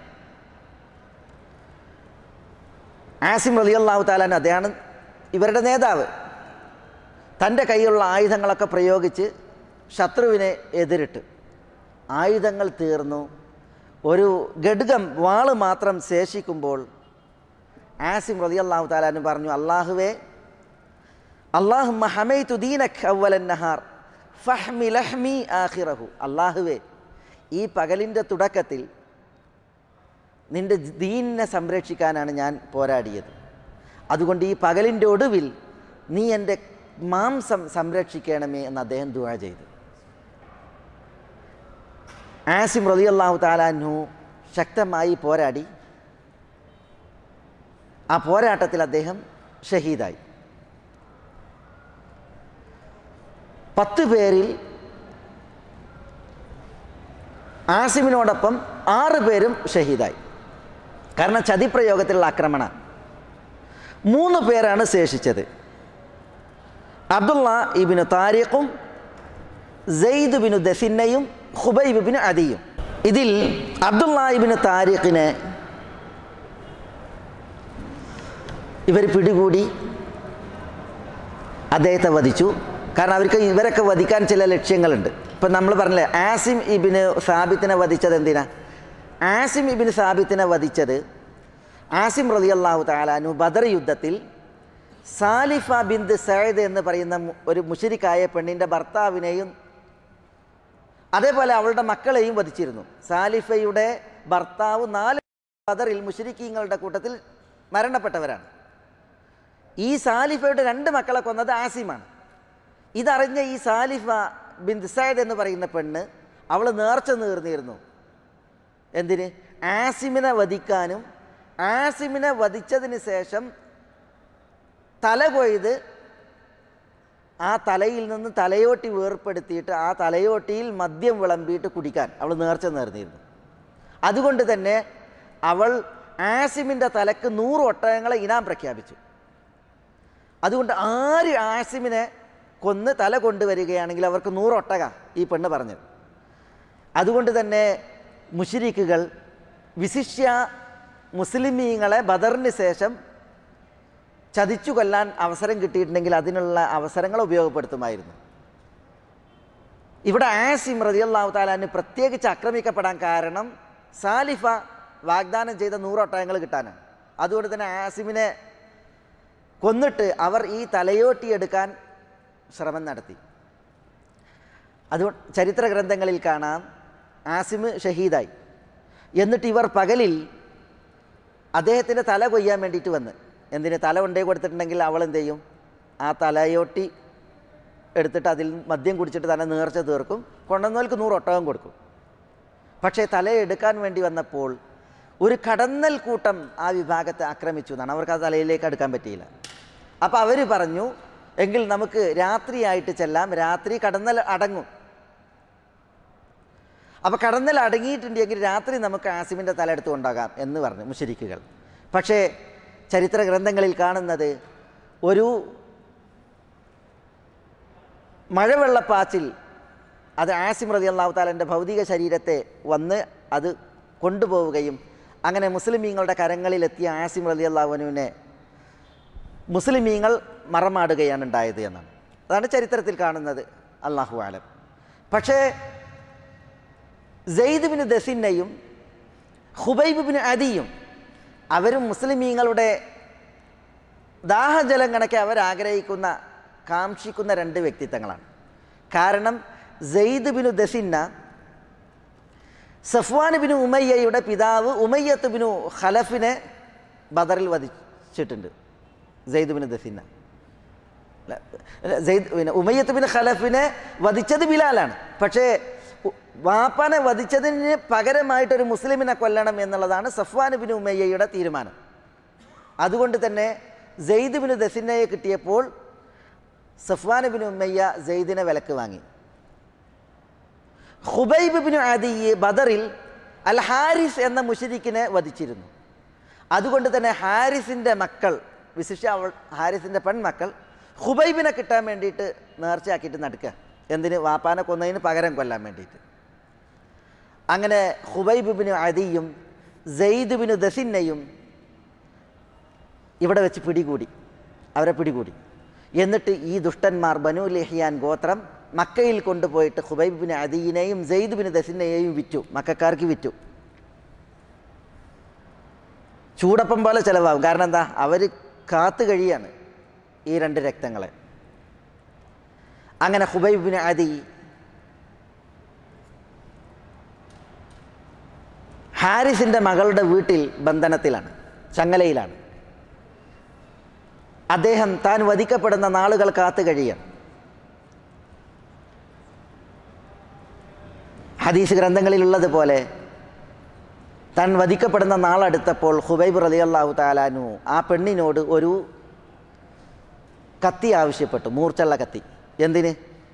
ആസിം റളിയല്ലാഹു തആല അൻഹു അദ്ദേഹമാണ് ഇവരുടെ നേതാവ്. തൻ്റെ കയ്യിലുള്ള ആയുധങ്ങളൊക്കെ പ്രയോഗിച്ച് ശത്രുവിനെ എതിരിട്ട് ആയുധങ്ങൾ തീർന്നു. ഒരു ഘഡ്ഗം വാള് മാത്രം ശേഷിക്കുമ്പോൾ ആസിം റളിയല്ലാഹു തആല അൻഹു പറഞ്ഞു, അല്ലാഹുവേ, അല്ലാഹുമ്മ ഹമൈതു ദീനക അവ്വലൻ നഹാർ ഫഹ്മി ലഹ്മി ആഖിറഹു. അല്ലാഹുവേ, ഈ പകലിൻ്റെ തുടക്കത്തിൽ നിൻ്റെ ദീനിനെ സംരക്ഷിക്കാനാണ് ഞാൻ പോരാടിയത്. അതുകൊണ്ട് ഈ പകലിൻ്റെ ഒടുവിൽ നീ എൻ്റെ മാംസം സംരക്ഷിക്കണമേ എന്ന് അദ്ദേഹം ദുആ ചെയ്തു. ആസിം റളിയല്ലാഹു തആല അൻഹു ശക്തമായി പോരാടി. ആ പോരാട്ടത്തിൽ അദ്ദേഹം ഷഹീദായി. പത്ത് പേരിൽ ആസിമിനോടൊപ്പം ആറ് പേരും ഷഹീദായി. കാരണം ചതിപ്രയോഗത്തിലുള്ള ആക്രമണം. മൂന്ന് പേരാണ് ശേഷിച്ചത്. അബ്ദുള്ള ഇബ്നു താരിഖും സെയ്ദ് ബിനു ദസിന്നയും ഖുബൈബ് ബിനു അദിയും. ഇതിൽ അബ്ദുള്ള ഇബ്നു താരിഖിനെ ഇവർ പിടികൂടി അദ്ദേഹത്തെ വധിച്ചു. കാരണം അവർക്ക് ഇവരൊക്കെ വധിക്കാൻ ചില ലക്ഷ്യങ്ങളുണ്ട്. ഇപ്പം നമ്മൾ പറഞ്ഞില്ലേ, ആസിം ഇബിന് സാബിത്തിനെ വധിച്ചത് എന്തിനാ? ആസിം ഇബിന് സാബിത്തിനെ വധിച്ചത് ആസിം റളിയല്ലാഹു തആല അൻഹു ബദർ യുദ്ധത്തിൽ സാലിഫ ബിന്ത് സഅദ് എന്ന് പറയുന്ന ഒരു മുശ്രിക്കായ പെണ്ണിൻ്റെ ഭർത്താവിനെയും അതേപോലെ അവളുടെ മക്കളെയും വധിച്ചിരുന്നു. സാലിഫയുടെ ഭർത്താവ് നാല് ബദറിൽ മുശ്രിക്കീങ്ങളുടെ കൂട്ടത്തിൽ മരണപ്പെട്ടവരാണ്. ഈ സാലിഫയുടെ രണ്ട് മക്കളെ കൊന്നത് ആസിമാണ്. ഇതറിഞ്ഞ ഈ സാലിഫ ബിന്ത് സഅദ് എന്ന് പറയുന്ന പെണ്ണ് അവൾ നേർച്ച നേർന്നിരുന്നു. എന്തിന്? ആസിമിനെ വധിക്കാനും ആസിമിനെ വധിച്ചതിന് ശേഷം തല കൊയ്ത് ആ തലയിൽ നിന്ന് തലയോട്ടി വേർപ്പെടുത്തിയിട്ട് ആ തലയോട്ടിയിൽ മദ്യം വിളമ്പിയിട്ട് കുടിക്കാൻ അവൾ നേർച്ച നേർന്നിരുന്നു. അതുകൊണ്ട് തന്നെ അവൾ ആസിമിൻ്റെ തലക്ക് നൂറ് ഒട്ടകങ്ങളെ ഇനാം പ്രഖ്യാപിച്ചു. അതുകൊണ്ട് ആര് ആസിമിനെ കൊന്ന് തല കൊണ്ടുവരികയാണെങ്കിൽ അവർക്ക് നൂറ് ഒട്ടക ഈ പെണ്ണ് പറഞ്ഞത്. അതുകൊണ്ട് തന്നെ മുശ്രിക്കുകൾ വിശിഷ്യ മുസ്ലിമീങ്ങളെ ബദറിന് ശേഷം ചതിച്ചു കൊല്ലാൻ അവസരം കിട്ടിയിട്ടുണ്ടെങ്കിൽ അതിനുള്ള അവസരങ്ങൾ ഉപയോഗപ്പെടുത്തുമായിരുന്നു. ഇവിടെ ആസിം റളിയല്ലാഹു തആല അൻഹു പ്രത്യേകിച്ച് ആക്രമിക്കപ്പെടാൻ കാരണം സാലിഫ വാഗ്ദാനം ചെയ്ത നൂറൊട്ടകങ്ങൾ കിട്ടാനാണ്. അതുകൊണ്ട് തന്നെ ആസിമിനെ കൊന്നിട്ട് അവർ ഈ തലയോട്ടിയെടുക്കാൻ ശ്രമം നടത്തി. അതുകൊണ്ട് ചരിത്ര ഗ്രന്ഥങ്ങളിൽ കാണാം ആസിം ഷഹീദായി. എന്നിട്ട് ഇവർ പകലിൽ അദ്ദേഹത്തിൻ്റെ തല കൊയ്യാൻ വേണ്ടിയിട്ട് വന്ന്, എന്തിന്? തല കൊണ്ടേ കൊടുത്തിട്ടുണ്ടെങ്കിൽ അവൾ എന്ത് ചെയ്യും? ആ തലയോട്ടി എടുത്തിട്ട് അതിൽ മദ്യം കുടിച്ചിട്ട് തന്നെ നേർച്ച തീർക്കും, കൊണ്ടുവന്നവർക്ക് നൂറ് ഒട്ടകം കൊടുക്കും. പക്ഷേ തലയെടുക്കാൻ വേണ്ടി വന്നപ്പോൾ ഒരു കടന്നൽ കൂട്ടം ആ വിഭാഗത്തെ ആക്രമിച്ചു എന്നാണ്. അവർക്ക് ആ തലയിലേക്ക് അടുക്കാൻ പറ്റിയില്ല. അപ്പോൾ അവർ പറഞ്ഞു, എങ്കിൽ നമുക്ക് രാത്രിയായിട്ട് ചെല്ലാം, രാത്രി കടന്നൽ അടങ്ങും. അപ്പോൾ കടന്നൽ അടങ്ങിയിട്ടുണ്ടെങ്കിൽ രാത്രി നമുക്ക് ആസിമിൻ്റെ തല എടുത്ത് കൊണ്ടാകാം എന്ന് പറഞ്ഞു മുശ്രിക്കുകൾ. പക്ഷേ ചരിത്ര ഗ്രന്ഥങ്ങളിൽ കാണുന്നത് ഒരു മഴവെള്ളപ്പാച്ചിൽ അത് ആസിം റളിയല്ലാഹു തആലയുടെ ഭൗതിക ശരീരത്തെ വന്ന് അത് കൊണ്ടുപോവുകയും അങ്ങനെ മുസ്ലിമീങ്ങളുടെ കരങ്ങളിലെത്തിയ ആസിം റളിയല്ലാഹു അൻഹുവിനെ മുസ്ലിമീങ്ങൾ മറമാടുകയാണ് ഉണ്ടായത് എന്നാണ്. അതാണ് ചരിത്രത്തിൽ കാണുന്നത്. അല്ലാഹു അലം. പക്ഷേ സെയ്ദ് ബിൻ ദസിന്നയും ഖുബൈബ് ബിൻ അദിയും അവരും മുസ്ലിമീങ്ങളുടെ ദാഹജലം കണക്കെ അവരാഗ്രഹിക്കുന്ന കാക്ഷിക്കുന്ന രണ്ട് വ്യക്തിത്വങ്ങളാണ്. കാരണം Zaid bin Dathinna Safwan bin ഉമയ്യയുടെ പിതാവ് ഉമയ്യത്ത് ബിൻ ഖലഫിനെ ബദറിൽ വധിച്ചിട്ടുണ്ട്. സെയ്ദ് ബിൻ ദസിന്ന സെയ്ദ് പിന്നെ ഉമയ്യത്ത് ബിൻ ഖലഫിനെ വധിച്ചത് ബിലാലാണ്. പക്ഷേ വാപ്പാനെ വധിച്ചതിന് പകരമായിട്ടൊരു മുസ്ലിമിനെ കൊല്ലണം എന്നുള്ളതാണ് സഫ്വാൻ ബിൻ ഉമയ്യയുടെ തീരുമാനം. അതുകൊണ്ട് തന്നെ സെയ്ദ് ബിൻ ദസിന്നയെ കിട്ടിയപ്പോൾ സഫ്വാൻ ബിൻ ഉമയ്യ സെയ്ദിനെ വിലക്ക് വാങ്ങി. ഖുബൈബ് ബിൻ അദി ബദറിൽ അൽ ഹാരിസ് എന്ന മുശ്രിക്കിനെ വധിച്ചിരുന്നു. അതുകൊണ്ട് തന്നെ ഹാരിസിൻ്റെ മക്കൾ, വിശിഷ്ട അവൾ ഹാരിസിൻ്റെ പെൺമക്കൾ ഖുബൈബിനെ കിട്ടാൻ വേണ്ടിയിട്ട് നേർച്ചയാക്കിയിട്ട് നടക്കുക. എന്തിന്? വാപ്പാനെ കൊന്നതിന് പകരം കൊല്ലാൻ വേണ്ടിയിട്ട്. അങ്ങനെ ഖുബൈബ് ബിൻ അദിയും സെയ്ദ് ബിൻ ദസിന്നയും ഇവിടെ വെച്ച് പിടികൂടി, അവരെ പിടികൂടി. എന്നിട്ട് ഈ ദുഷ്ടന്മാർ ബനു ലിഹിയാൻ ഗോത്രം മക്കയിൽ കൊണ്ടുപോയിട്ട് ഖുബൈബ് ബിൻ അദിയിനെയും സെയ്ദ് ബിൻ ദസിന്നയെയും വിറ്റു, മക്കാർക്ക് വിറ്റു. ചൂടപ്പം പോലെ ചിലവാകും. കാരണം എന്താ? അവർ കാത്തു കഴിയാണ് ഈ രണ്ട് രക്തങ്ങളെ. അങ്ങനെ ഖുബൈബ് ബിൻ അദി ഹാരിസിൻ്റെ മകളുടെ വീട്ടിൽ ബന്ധനത്തിലാണ്, ചങ്ങലയിലാണ്. അദ്ദേഹം താൻ വധിക്കപ്പെടുന്ന നാളുകൾ കാത്തു കഴിയാണ്. ഹദീസ് ഗ്രന്ഥങ്ങളിലുള്ളതുപോലെ താൻ വധിക്കപ്പെടുന്ന നാളെടുത്തപ്പോൾ ഖുബൈബ് റളിയല്ലാഹു തആല അൻഹു ആ പെണ്ണിനോട് ഒരു കത്തി ആവശ്യപ്പെട്ടു, മൂർച്ചുള്ള കത്തി. എന്തിന്?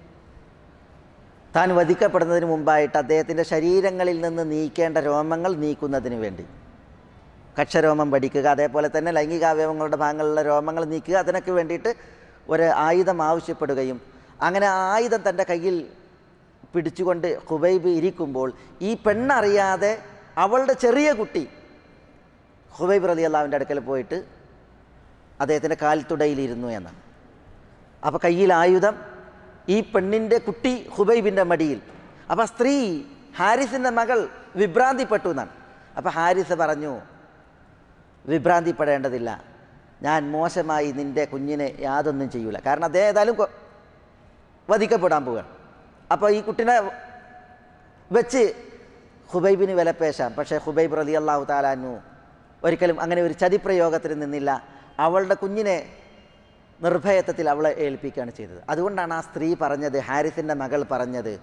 താൻ വധിക്കപ്പെടുന്നതിന് മുമ്പായിട്ട് അദ്ദേഹത്തിൻ്റെ ശരീരങ്ങളിൽ നിന്ന് നീക്കേണ്ട രോമങ്ങൾ നീക്കുന്നതിന് വേണ്ടി. കക്ഷരോമം പഠിക്കുക, അതേപോലെ തന്നെ ലൈംഗികാവയവങ്ങളുടെ ഭാഗങ്ങളിലുള്ള രോമങ്ങൾ നീക്കുക, അതിനൊക്കെ വേണ്ടിയിട്ട് ഒരു ആയുധം ആവശ്യപ്പെടുകയും അങ്ങനെ ആ ആയുധം തൻ്റെ കയ്യിൽ പിടിച്ചുകൊണ്ട് ഖുബൈബ് ഇരിക്കുമ്പോൾ ഈ പെണ്ണറിയാതെ അവളുടെ ചെറിയ കുട്ടി ഖുബൈബ് റളിയല്ലാഹുവിൻ്റെ അടുക്കൽ പോയിട്ട് അദ്ദേഹത്തിൻ്റെ കാൽത്തുടയിലിരുന്നു എന്നാണ്. അപ്പോൾ കയ്യിൽ ആയുധം, ഈ പെണ്ണിൻ്റെ കുട്ടി ഖുബൈബിൻ്റെ മടിയിൽ. അപ്പോൾ സ്ത്രീ ഹാരിസിൻ്റെ മകൾ വിഭ്രാന്തിപ്പെട്ടു എന്നാണ്. അപ്പോൾ ഹാരിസ് പറഞ്ഞു, വിഭ്രാന്തിപ്പെടേണ്ടതില്ല, ഞാൻ മോശമായി നിൻ്റെ കുഞ്ഞിനെ യാതൊന്നും ചെയ്യൂല. കാരണം അദ്ദേഹം ഏതായാലും വധിക്കപ്പെടാൻ പോവുകയാണ്. അപ്പോൾ ഈ കുട്ടിനെ വെച്ച് ഖുബൈബിന് വിലപേശാം. പക്ഷേ ഖുബൈബ് റളിയല്ലാഹു തആല അൻഹു ഒരിക്കലും അങ്ങനെ ഒരു ചതിപ്രയോഗത്തിന് നിന്നില്ല. അവളുടെ കുഞ്ഞിനെ നിർഭയത്വത്തിൽ അവളെ ഏൽപ്പിക്കുകയാണ് ചെയ്തത്. അതുകൊണ്ടാണ് ആ സ്ത്രീ പറഞ്ഞത്, ഹാരിസിൻ്റെ മകൾ പറഞ്ഞത്,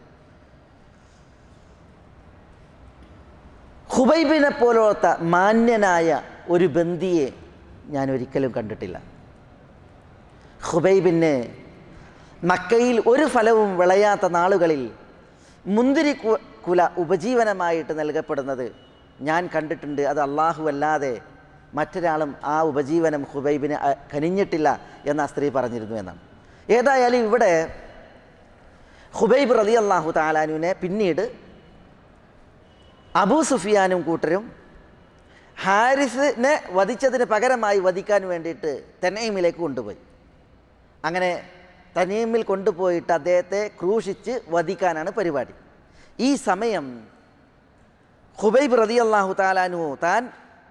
ഖുബൈബിനെ പോലത്തെ മാന്യനായ ഒരു ബന്ദിയെ ഞാൻ ഒരിക്കലും കണ്ടിട്ടില്ല. ഖുബൈബിന് മക്കയിൽ ഒരു ഫലവും വിളയാത്ത നാളുകളിൽ മുന്തിരി കുല ഉപജീവനമായിട്ട് നൽകപ്പെടുന്നത് ഞാൻ കണ്ടിട്ടുണ്ട്. അത് അള്ളാഹു അല്ലാതെ മറ്റൊരാളും ആ ഉപജീവനം ഖുബൈബിന് കനിഞ്ഞിട്ടില്ല എന്ന് ആ സ്ത്രീ പറഞ്ഞിരുന്നു എന്നാണ്. ഏതായാലും ഇവിടെ ഖുബൈബ് റളിയല്ലാഹു തആല അൻഹുവിനെ പിന്നീട് അബൂ സുഫിയാനും കൂട്ടരും ഹാരിസിനെ വധിച്ചതിന് പകരമായി വധിക്കാൻ വേണ്ടിയിട്ട് തനീമിലേക്ക് കൊണ്ടുപോയി. അങ്ങനെ തനീമിൽ കൊണ്ടുപോയിട്ട് അദ്ദേഹത്തെ ക്രൂശിച്ച് വധിക്കാനാണ് പരിപാടി. ഈ സമയം ഖുബൈബ് റളിയല്ലാഹു തആല അൻഹു താൻ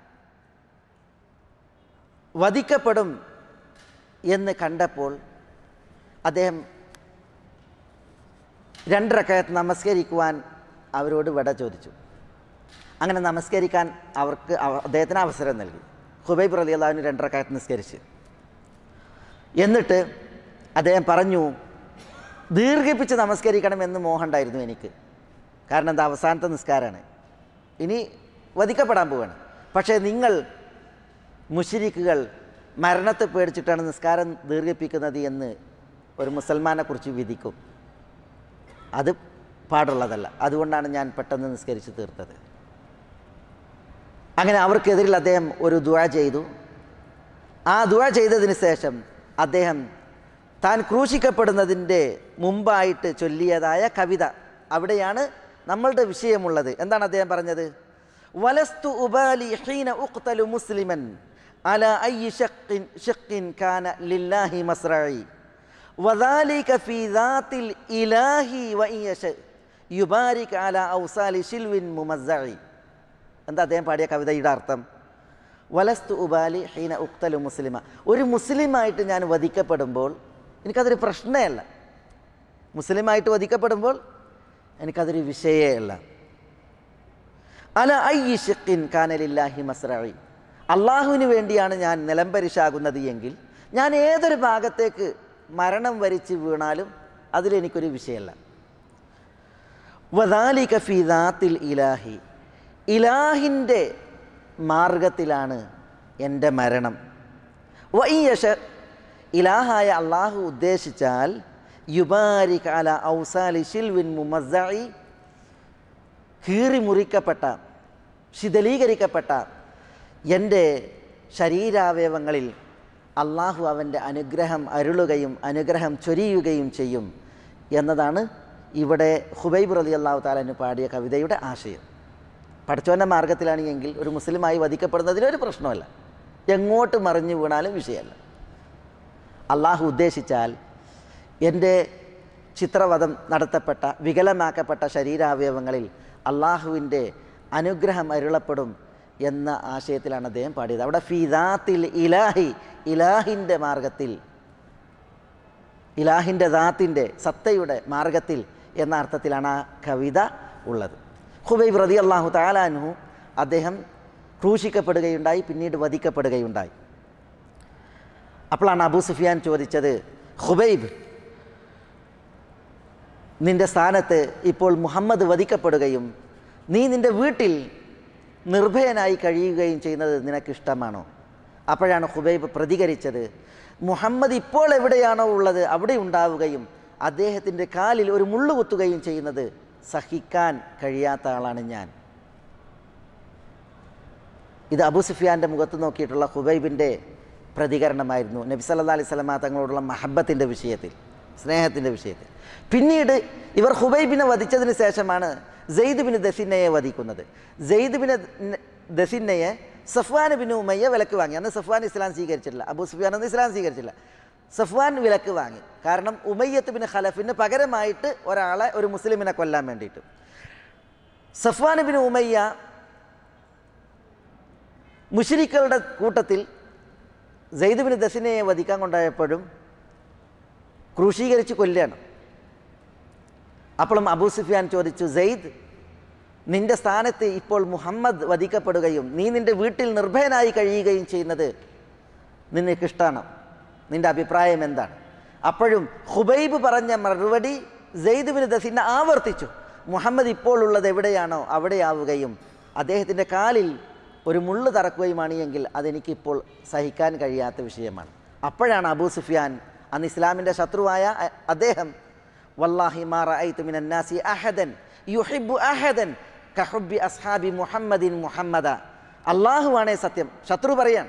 വധിക്കപ്പെടും എന്ന് കണ്ടപ്പോൾ അദ്ദേഹം രണ്ട് റക്അത്ത് നമസ്കരിക്കുവാൻ അവരോട് വിട ചോദിച്ചു. അങ്ങനെ നമസ്കരിക്കാൻ അവർക്ക് അദ്ദേഹത്തിന് അവസരം നൽകി. ഖുബൈബ് റളിയല്ലാഹു അൻഹു രണ്ട് റക്അത്ത് നിസ്കരിച്ച് എന്നിട്ട് അദ്ദേഹം പറഞ്ഞു, ദീർഘിപ്പിച്ച് നമസ്കരിക്കണമെന്ന് മോഹമുണ്ടായിരുന്നു എനിക്ക്. കാരണം എന്താ, അവസാനത്തെ നിസ്കാരമാണ്, ഇനി വധിക്കപ്പെടാൻ പോവുകയാണ്. പക്ഷേ നിങ്ങൾ മുശ്രിക്കുകൾ മരണത്തെ പേടിച്ചിട്ടാണ് നിസ്കാരം ദീർഘിപ്പിക്കുന്നത് എന്ന് ഒരു മുസൽമാനെ കുറിച്ച് വിധിക്കും. അത് പാടുള്ളതല്ല. അതുകൊണ്ടാണ് ഞാൻ പെട്ടെന്ന് നിസ്കരിച്ച് തീർത്തത്. അങ്ങനെ അവർക്കെതിരിൽ അദ്ദേഹം ഒരു ദുആ ചെയ്തു. ആ ദുആ ചെയ്തതിന് ശേഷം അദ്ദേഹം താൻ ക്രൂശിക്കപ്പെടുന്നതിൻ്റെ മുമ്പായിട്ട് ചൊല്ലിയതായ കവിത, അവിടെയാണ് നമ്മളുടെ വിഷയമുള്ളത്. എന്താണ് അദ്ദേഹം പറഞ്ഞത്? വലസ്തു ഉബാലി ഹീന ഉഖ്തലു മുസ്ലിമൻ അലാ അയ്യി ശഖ്ഖിൻ ശഖ്ഖിൻ കാന ലില്ലാഹി മസ്റഈ വദാലിക ഫീ ദാത്തിൽ ഇലാഹി വഇൻ യശ യുബാരിക അലാ ഔസാലി ശിൽവിൻ മുമസ്സഈ. എന്താ അദ്ദേഹം പാടിയ കവിതയുടെ അർത്ഥം? വലസ്തു ഉബാലി ഹീന ഉഖ്തലു മുസ്ലിമ, ഒരു മുസ്ലിമായിട്ട് ഞാൻ വധിക്കപ്പെടുമ്പോൾ എനിക്കതൊരു പ്രശ്നമല്ല. മുസ്ലിമായിട്ട് വധിക്കപ്പെടുമ്പോൾ എനിക്കതൊരു വിഷയമേ അല്ല. അല അയ്യി ശഖ്ഖിൻ കാന ലില്ലാഹി മസ്റഈ, അള്ളാഹുവിന് വേണ്ടിയാണ് ഞാൻ നിലംപരിശാകുന്നത് എങ്കിൽ ഞാൻ ഏതൊരു ഭാഗത്തേക്ക് മരണം വരിച്ച് വീണാലും അതിലെനിക്കൊരു വിഷയമല്ല. വദാലിക ഫീ ദാത്തിൽ ഇലാഹി, ഇലാഹിൻ്റെ മാർഗത്തിലാണ് എൻ്റെ മരണം. വഇൻ യശ, ഇലാഹായ അള്ളാഹു ഉദ്ദേശിച്ചാൽ, യുബാരിക അല ഔസാലി ശിൽവിൻ മുമസ്സഈ, കീറി മുറിക്കപ്പെട്ട ശിഥിലീകരിക്കപ്പെട്ട എൻ്റെ ശരീരാവയവങ്ങളിൽ അള്ളാഹു അവൻ്റെ അനുഗ്രഹം അരുളുകയും അനുഗ്രഹം ചൊരിയുകയും ചെയ്യും എന്നതാണ് ഇവിടെ ഖുബൈബ് റളിയല്ലാഹു തആല അൻഹു പാടിയ കവിതയുടെ ആശയം. പഠിച്ചവൻ്റെ മാർഗത്തിലാണ് എങ്കിൽ ഒരു മുസ്ലിമായി വധിക്കപ്പെടുന്നതിനൊരു പ്രശ്നമല്ല, എങ്ങോട്ട് മറിഞ്ഞു വീണാലും വിഷയമല്ല. അള്ളാഹു ഉദ്ദേശിച്ചാൽ എൻ്റെ ചിത്രവധം നടത്തപ്പെട്ട വികലമാക്കപ്പെട്ട ശരീരാവയവങ്ങളിൽ അള്ളാഹുവിൻ്റെ അനുഗ്രഹം അരുളപ്പെടും എന്ന ആശയത്തിലാണ് അദ്ദേഹം പാടിയത്. അവിടെ ഫീ ദാത്തിൽ ഇലാഹി, ഇലാഹിൻ്റെ മാർഗത്തിൽ, ഇലാഹിൻ്റെ ദാത്തിൻ്റെ സത്തയുടെ മാർഗത്തിൽ എന്ന അർത്ഥത്തിലാണ് ആ കവിത ഉള്ളത്. ഖുബൈബ് റളിയല്ലാഹു തആല അൻഹു അദ്ദേഹം ക്രൂശിക്കപ്പെടുകയുണ്ടായി, പിന്നീട് വധിക്കപ്പെടുകയുണ്ടായി. അപ്പോഴാണ് അബൂ സുഫിയാൻ ചോദിച്ചത്, ഖുബൈബ്, നിൻ്റെ സ്ഥാനത്ത് ഇപ്പോൾ മുഹമ്മദ് വധിക്കപ്പെടുകയും നീ നിൻ്റെ വീട്ടിൽ നിർഭയനായി കഴിയുകയും ചെയ്യുന്നത് നിനക്കിഷ്ടമാണോ? അപ്പോഴാണ് ഖുബൈബ് പ്രതികരിച്ചത്, മുഹമ്മദ് ഇപ്പോൾ എവിടെയാണോ ഉള്ളത് അവിടെ ഉണ്ടാവുകയും അദ്ദേഹത്തിൻ്റെ കാലിൽ ഒരു മുള്ളു കുത്തുകയും ചെയ്യുന്നത് സഹിക്കാൻ കഴിയാത്ത ആളാണ് ഞാൻ. ഇത് അബൂ സുഫിയാൻ്റെ മുഖത്ത് നോക്കിയിട്ടുള്ള ഖുബൈബിൻ്റെ പ്രതികരണമായിരുന്നു നബി സല്ലല്ലാഹു അലൈഹി വസല്ലമ തങ്ങളോടുള്ള മഹബത്തിൻ്റെ വിഷയത്തിൽ, സ്നേഹത്തിൻ്റെ വിഷയത്തിൽ. പിന്നീട് ഇവർ ഖുബൈബിനെ വധിച്ചതിന് ശേഷമാണ് സെയ്ദ് ബിൻ ദസിന്നയെ വധിക്കുന്നത്. സെയ്ദ് ബിൻ ദസിന്നയെ സഫ്വാൻ ബിൻ ഉമയ്യ വിലക്ക് വാങ്ങി. അന്ന് സഫ്വാൻ ഇസ്ലാം സ്വീകരിച്ചിട്ടില്ല, അബൂ സുഫിയാൻ അന്ന് ഇസ്ലാം സ്വീകരിച്ചില്ല. സഫ്വാൻ വിലക്ക് വാങ്ങി. കാരണം ഉമയ്യത്ത് ബിൻ ഖലഫിന് പകരമായിട്ട് ഒരാളെ, ഒരു മുസ്ലിമിനെ കൊല്ലാൻ വേണ്ടിയിട്ട്. സഫ്വാൻ ബിൻ ഉമയ്യ മുശ്രിക്കുകളുടെ കൂട്ടത്തിൽ സെയ്ദ് ബിൻ ദസിനയെ വധിക്കാൻ കൊണ്ടായപ്പോഴും ക്രൂശീകരിച്ച് കൊല്ലുകയാണ്. അപ്പോഴും അബൂ സുഫിയാൻ ചോദിച്ചു, സെയ്ദ്, നിന്റെ സ്ഥാനത്ത് ഇപ്പോൾ മുഹമ്മദ് വധിക്കപ്പെടുകയും നീ നിൻ്റെ വീട്ടിൽ നിർഭയനായി കഴിയുകയും ചെയ്യുന്നത് നിനക്കിഷ്ടമാണോ? നിൻ്റെ അഭിപ്രായം എന്താണ്? അപ്പോഴും ഖുബൈബ് പറഞ്ഞ മറുപടി സെയ്ദ് ബിൻ ദസിന ആവർത്തിച്ചു, മുഹമ്മദ് ഇപ്പോൾ ഉള്ളത് എവിടെയാണോ അവിടെയാവുകയും അദ്ദേഹത്തിൻ്റെ കാലിൽ ഒരു മുള്ളു തറക്കുകയുമാണ് എങ്കിൽ അതെനിക്കിപ്പോൾ സഹിക്കാൻ കഴിയാത്ത വിഷയമാണ്. അപ്പോഴാണ് അബൂ സുഫിയാൻ, അന്ന് ഇസ്ലാമിൻ്റെ ശത്രുവായ അദ്ദേഹം, വല്ലാഹി മാ റഅയ്തു മിനൻ നാസി അഹദൻ യുഹിബ്ബു അഹദൻ കഹുബ്ബി അസ്ഹാബി മുഹമ്മദിൻ മുഹമ്മദ. അല്ലാഹുവാണേ സത്യം, ശത്രു പറയാൻ,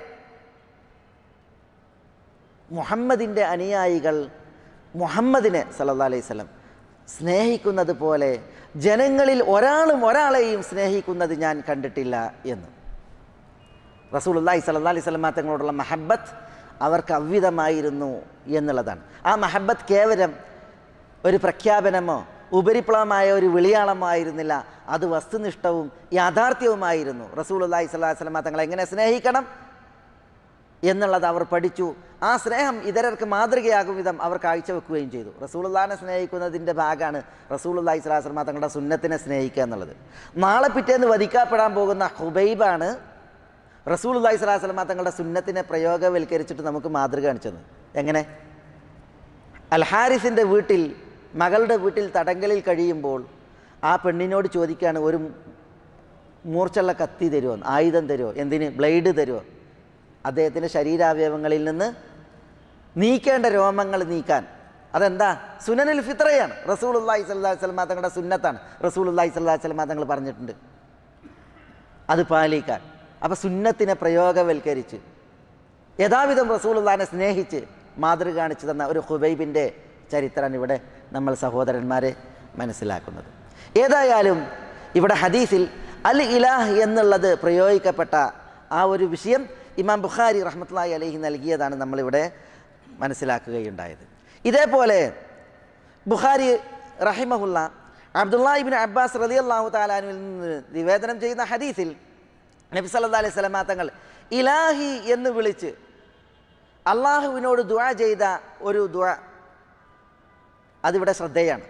മുഹമ്മദിൻ്റെ അനുയായികൾ മുഹമ്മദിനെ സല്ലല്ലാഹു അലൈഹി വസല്ലം സ്നേഹിക്കുന്നത് പോലെ ജനങ്ങളിൽ ഒരാളും ഒരാളെയും സ്നേഹിക്കുന്നത് ഞാൻ കണ്ടിട്ടില്ല എന്ന്. റസൂലുള്ളാഹി സ്വല്ലല്ലാഹു അലൈഹി വസല്ലം തങ്ങളോടുള്ള മഹബത്ത് അവർക്ക് അവ്വിധമായിരുന്നു എന്നുള്ളതാണ്. ആ മഹബത്ത് കേവലം ഒരു പ്രഖ്യാപനമോ ഉപരിപ്ലവമായ ഒരു വിളിയാളമോ ആയിരുന്നില്ല, അത് വസ്തുനിഷ്ഠവും യാഥാർത്ഥ്യവുമായിരുന്നു. റസൂലുള്ളാഹി സ്വല്ലല്ലാഹു അലൈഹി വസല്ലം തങ്ങളെ എങ്ങനെ സ്നേഹിക്കണം എന്നുള്ളത് അവർ പഠിച്ചു. ആ സ്നേഹം ഇതരർക്ക് മാതൃകയാകും വിധം അവർ കാഴ്ചവെക്കുകയും ചെയ്തു. റസൂലുള്ളാഹിനെ സ്നേഹിക്കുന്നതിൻ്റെ ഭാഗമാണ് റസൂലുള്ളാഹി സ്വല്ലല്ലാഹു അലൈഹി വസല്ലം തങ്ങളുടെ സുന്നത്തിനെ സ്നേഹിക്കുക എന്നുള്ളത്. നാളെ പിറ്റേന്ന് വധിക്കപ്പെടാൻ പോകുന്ന ഖുബൈബാണ് റസൂലുള്ളാഹി സ്വല്ലല്ലാഹു അലൈഹി വസല്ലം തങ്ങളുടെ സുന്നത്തിനെ പ്രയോഗവൽക്കരിച്ചിട്ട് നമുക്ക് മാതൃക കാണിച്ചത്. എങ്ങനെ? അൽ ഹാരിസിൻ്റെ വീട്ടിൽ, മകളുടെ വീട്ടിൽ തടങ്കലിൽ കഴിയുമ്പോൾ ആ പെണ്ണിനോട് ചോദിക്കുകയാണ്, ഒരു മൂർച്ചുള്ള കത്തി തരുമോ, ആയുധം തരുമോ, എന്തിന്, ബ്ലേഡ് തരുമോ, അദ്ദേഹത്തിൻ്റെ ശരീരാവയവങ്ങളിൽ നിന്ന് നീക്കേണ്ട രോമങ്ങൾ നീക്കാൻ. അതെന്താ? സുനനുൽ ഫിത്രയാണ്, റസൂലുള്ളാഹി സ്വല്ലല്ലാഹു അലൈഹി വസല്ലം തങ്ങളുടെ സുന്നത്താണ്. റസൂലുള്ളാഹി സ്വല്ലല്ലാഹു അലൈഹി വസല്ലം തങ്ങൾ പറഞ്ഞിട്ടുണ്ട് അത് പാലിക്കാൻ. അപ്പോൾ സുന്നത്തിനെ പ്രയോഗവൽക്കരിച്ച് യഥാവിധം റസൂലുള്ളാഹിനെ സ്നേഹിച്ച് മാതൃക കാണിച്ചു തന്ന ഒരു ഖുബൈബിൻ്റെ ചരിത്രമാണ് ഇവിടെ നമ്മൾ സഹോദരന്മാരെ മനസ്സിലാക്കുന്നത്. ഏതായാലും ഇവിടെ ഹദീസിൽ അൽ ഇലാഹ് എന്നുള്ളത് പ്രയോഗിക്കപ്പെട്ട ആ ഒരു വിഷയം ഇമാം ബുഖാരി റഹ്മത്തുള്ളാഹി അലൈഹി നൽകിയതാണ് നമ്മളിവിടെ മനസ്സിലാക്കുകയുണ്ടായത്. ഇതേപോലെ ബുഖാരി റഹിമഹുല്ല അബ്ദുല്ലാഹി ഇബ്നു അബ്ബാസ് റളിയല്ലാഹു തആല അൻഹുവിൽ നിന്ന് നിവേദനം ചെയ്യുന്ന ഹദീസിൽ നബി സല്ലല്ലാഹു അലൈഹി വസല്ലം തങ്ങൾ ഇലാഹി എന്ന് വിളിച്ച് അള്ളാഹുവിനോട് ദുആ ചെയ്ത ഒരു ദുആ അതിവിടെ ശ്രദ്ധേയാണ്.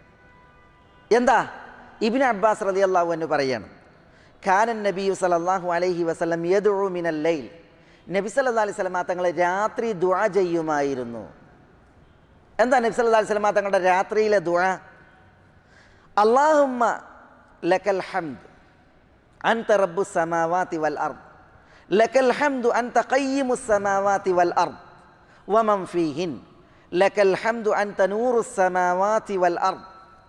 എന്താ? ഇബ്നു അബ്ബാസ് റളിയല്ലാഹു അൻഹു പറയാണ്, കാനൻ നബിയു സല്ലല്ലാഹു അലൈഹി വസല്ലം യദ്ഉ മിനൽ ലൈൽ. നബി സല്ലല്ലാഹു അലൈഹി വസല്ലം തങ്ങൾ രാത്രി ദുആ ചെയ്യുമായിരുന്നു. എന്താ നബി സല്ലല്ലാഹു അലൈഹി വസല്ലം തങ്ങളുടെ രാത്രിയിലെ ദുആ? അല്ലാഹുമ്മ ലക്കൽ ഹംദ് അൻത റബ്ബുസ് സമാവാതി വൽ അർദ് ലക്കൽ ഹംദു അൻത ഖയ്യിമുസ് സമാവാതി വൽ അർദ് വമൻ ഫീഹിൻ ലക്കൽ ഹംദു അൻത നൂറുസ് സമാവാതി വൽ അർദ്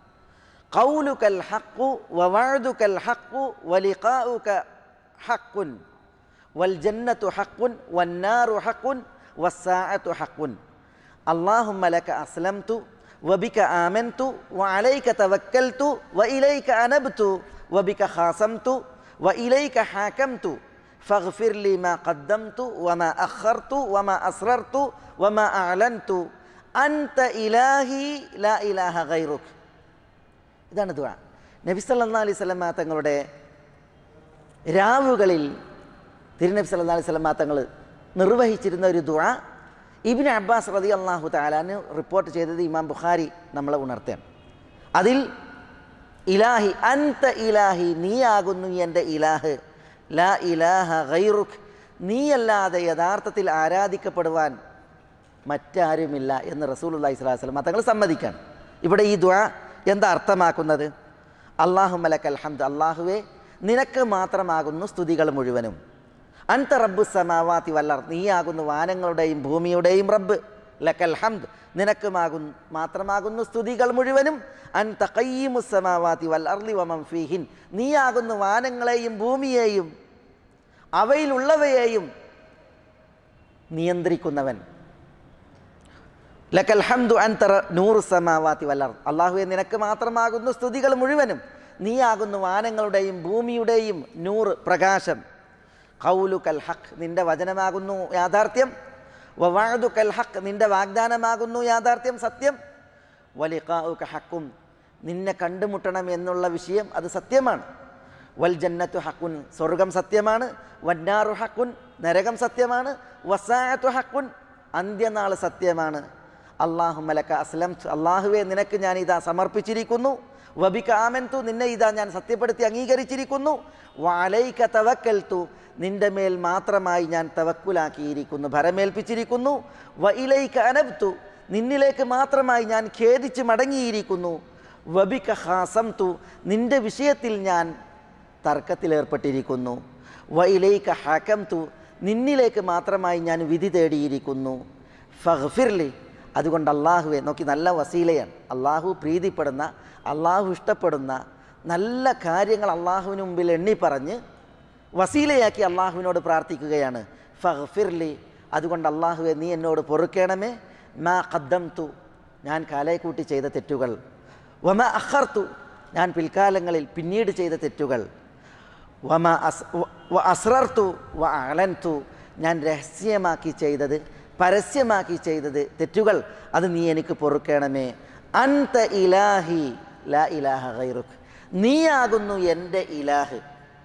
ഖൗലുകൽ ഹഖ്ഖു വവഅദുകൽ ഹഖ്ഖു വലിഖാഉക ഹഖ്ഖുൻ വൽ ജന്നത്തു ഹഖ്ഖുൻ വന്നാറു ഹഖ്ഖുൻ വസ്സാഅതു ഹഖ്ഖുൻ അല്ലാഹുമ്മ ലക അസ്ലംതു വബിക ആമൻതു വഅലൈക തവക്കൽതു വഇലൈക അനബ്തു വബിക ഖാസംതു വഇലൈക ഹാകംതു ഫഗ്ഫിർ ലി മാ ഖദ്ദംതു വമാ അഖർതു വമാ അസ്റർതു വമാ അഅലൻതു അൻത ഇലാഹി ലാ ഇലാഹ ഗൈറുക. ഇതാണ് ദുആ. നബി സല്ലല്ലാഹു അലൈഹി വസല്ലം തങ്ങളുടെ രാവുകളിൽ തിരുനബി സല്ലല്ലാഹു അലൈഹി വസല്ലം തങ്ങൾ നിർവഹിച്ചിരുന്ന ഒരു ദുആ ഇബ്നു അബ്ബാസ് റളിയല്ലാഹു തആല അൻഹു റിപ്പോർട്ട് ചെയ്തത് ഇമാം ബുഖാരി നമ്മളെ ഉണർത്തുകയാണ്. അതിൽ ഇലാഹി അൻത ഇലാഹി, നീയാകുന്നു എൻ്റെ ഇലാഹ്, ലാ ഇലാഹ ഗൈറുക്, നീയല്ലാതെ യഥാർത്ഥത്തിൽ ആരാധിക്കപ്പെടുവാൻ മറ്റാരുമില്ല എന്ന് റസൂലുള്ളാഹി സ്വല്ലല്ലാഹു അലൈഹി വസല്ലം തങ്ങൾ സമ്മതിക്കാണ്. ഇവിടെ ഈ ദുആ എന്താ അർത്ഥമാക്കുന്നത്? അല്ലാഹുമ്മ ലക്കൽ ഹംദ്, അല്ലാഹുവേ നിനക്ക് മാത്രമാകുന്നു സ്തുതികൾ മുഴുവനും. അൻത റബ്ബുസ് സമാവാതി വൽ അർദ്, നീയാകുന്നു വാനങ്ങളുടെയും ഭൂമിയുടെയും റബ്ബ്. ലക്കൽ ഹംദ്, നിനക്കുമാകുന്നു മാത്രമാകുന്നു സ്തുതികൾ മുഴുവനും. അൻത ഖയ്യിമുസ് സമാവാതി വൽ അർദി വമൻ ഫീഹിൻ, നീയാകുന്നു വാനങ്ങളെയും ഭൂമിയെയും അവയിലുള്ളവയെയും നിയന്ത്രിക്കുന്നവൻ. ലക്കൽ ഹംദു അൻത നൂറു സമാവാതി വൽ അർദ്. അല്ലാഹുവേ, നിനക്ക് മാത്രമാകുന്നു സ്തുതികൾ മുഴുവനും. നീയാകുന്നു വാനങ്ങളുടെയും ഭൂമിയുടെയും നൂറ്, പ്രകാശം. ഖൗലുകൽ ഹഖ്, നിന്റെ വചനമാകുന്നു യാഥാർത്ഥ്യം. വവഅദുകൽ ഹഖ്, നിന്റെ വാഗ്ദാനമാകുന്നു യാഥാർത്ഥ്യം, സത്യം. വലിഖാഉക ഹഖുൻ, നിന്നെ കണ്ടുമുട്ടണം എന്നുള്ള വിഷയം അത് സത്യമാണ്. വൽ ജന്നത്തു ഹഖുൻ, സ്വർഗം സത്യമാണ്. വന്നാറു ഹഖുൻ, നരകം സത്യമാണ്. വസാഅത്തു ഹഖുൻ, അന്ത്യനാൾ സത്യമാണ്. അല്ലാഹുമ്മ ലക അസ്ലംതു, അല്ലാഹുവേ നിനക്ക് ഞാൻ ഇതാ സമർപ്പിച്ചിരിക്കുന്നു. വബിക ആമൻതു, നിന്നെ ഇതാ ഞാൻ സത്യപ്പെടുത്തി അംഗീകരിച്ചിരിക്കുന്നു. വഅലൈക തവക്കൽതു, നിന്റെ മേൽ മാത്രമായി ഞാൻ തവക്കുലാക്കിയിരിക്കുന്നു, ഭരമേൽപ്പിച്ചിരിക്കുന്നു. വഇലൈക അനബ്തു, നിന്നിലേക്ക് മാത്രമായി ഞാൻ ഖേദിച്ച് മടങ്ങിയിരിക്കുന്നു. വബിക ഖാസംതു, നിന്റെ വിഷയത്തിൽ ഞാൻ തർക്കത്തിലേർപ്പെട്ടിരിക്കുന്നു. വഇലൈക ഹകംതു, നിന്നിലേക്ക് മാത്രമായി ഞാൻ വിധി തേടിയിരിക്കുന്നു. ഫഗ്ഫിർലി, അതുകൊണ്ട് അള്ളാഹുവെ, നോക്കി നല്ല വസീലയാണ്. അള്ളാഹു പ്രീതിപ്പെടുന്ന, അള്ളാഹു ഇഷ്ടപ്പെടുന്ന നല്ല കാര്യങ്ങൾ അള്ളാഹുവിന് മുമ്പിൽ എണ്ണി പറഞ്ഞ് വസീലയാക്കി അള്ളാഹുവിനോട് പ്രാർത്ഥിക്കുകയാണ്. ഫഗ്ഫിർലി, അതുകൊണ്ട് അള്ളാഹുവെ നീ എന്നോട് പൊറുക്കണമേ. മാ ഖദ്ദംതു, ഞാൻ കാലയെക്കൂട്ടി ചെയ്ത തെറ്റുകൾ. വമാ അഖർതു, ഞാൻ പിൽക്കാലങ്ങളിൽ പിന്നീട് ചെയ്ത തെറ്റുകൾ. വമാ അസ് വ അസ്റർതു വ അഅലൻതു, ഞാൻ രഹസ്യമാക്കി ചെയ്തത് പരസ്യമാക്കി ചെയ്തത് തെറ്റുകൾ, അത് നീ എനിക്ക് പൊറുക്കണമേ. അൻത ഇലാഹി ലാ ഇലാഹ ഗൈറുക്, നീയാകുന്നു എൻ്റെ ഇലാഹ്,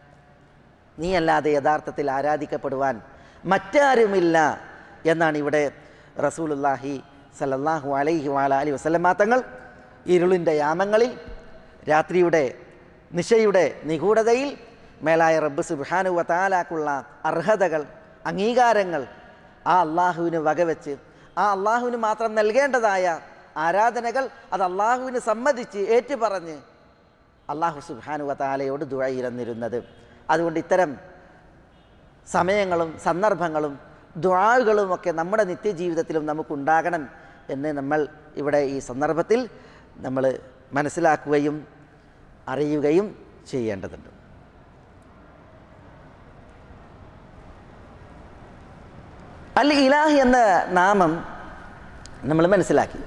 നീ അല്ലാതെ യഥാർത്ഥത്തിൽ ആരാധിക്കപ്പെടുവാൻ മറ്റാരുമില്ല എന്നാണ് ഇവിടെ റസൂലുള്ളാഹി സല്ലല്ലാഹു അലൈഹി വഅലൈഹി വസല്ലം തങ്ങൾ ഇരുളിൻ്റെ യാമങ്ങളിൽ, രാത്രിയുടെ നിശയുടെ നിഗൂഢതയിൽ മേലായ റബ്ബ് സുബ്ഹാനഹു വ തആലക്കുള്ള അർഹതകൾ, അംഗീകാരങ്ങൾ ആ അള്ളാഹുവിന് വകവെച്ച്, ആ അള്ളാഹുവിന് മാത്രം നൽകേണ്ടതായ ആരാധനകൾ അത് അള്ളാഹുവിന് സമ്മതിച്ച് ഏറ്റുപറഞ്ഞ് അള്ളാഹു സുബ്ഹാനഹു വ തആലയോട് ദുആ ഇരുന്നിരുന്നത്. അതുകൊണ്ട് ഇത്തരം സമയങ്ങളും സന്ദർഭങ്ങളും ദുആകളുമൊക്കെ നമ്മുടെ നിത്യജീവിതത്തിലും നമുക്കുണ്ടാകണം എന്ന് നമ്മൾ ഇവിടെ ഈ സന്ദർഭത്തിൽ നമ്മൾ മനസ്സിലാക്കുകയും അറിയുകയും ചെയ്യേണ്ടതുണ്ട്. അൽ ഇലാഹ് എന്ന നാമം നമ്മൾ മനസ്സിലാക്കി.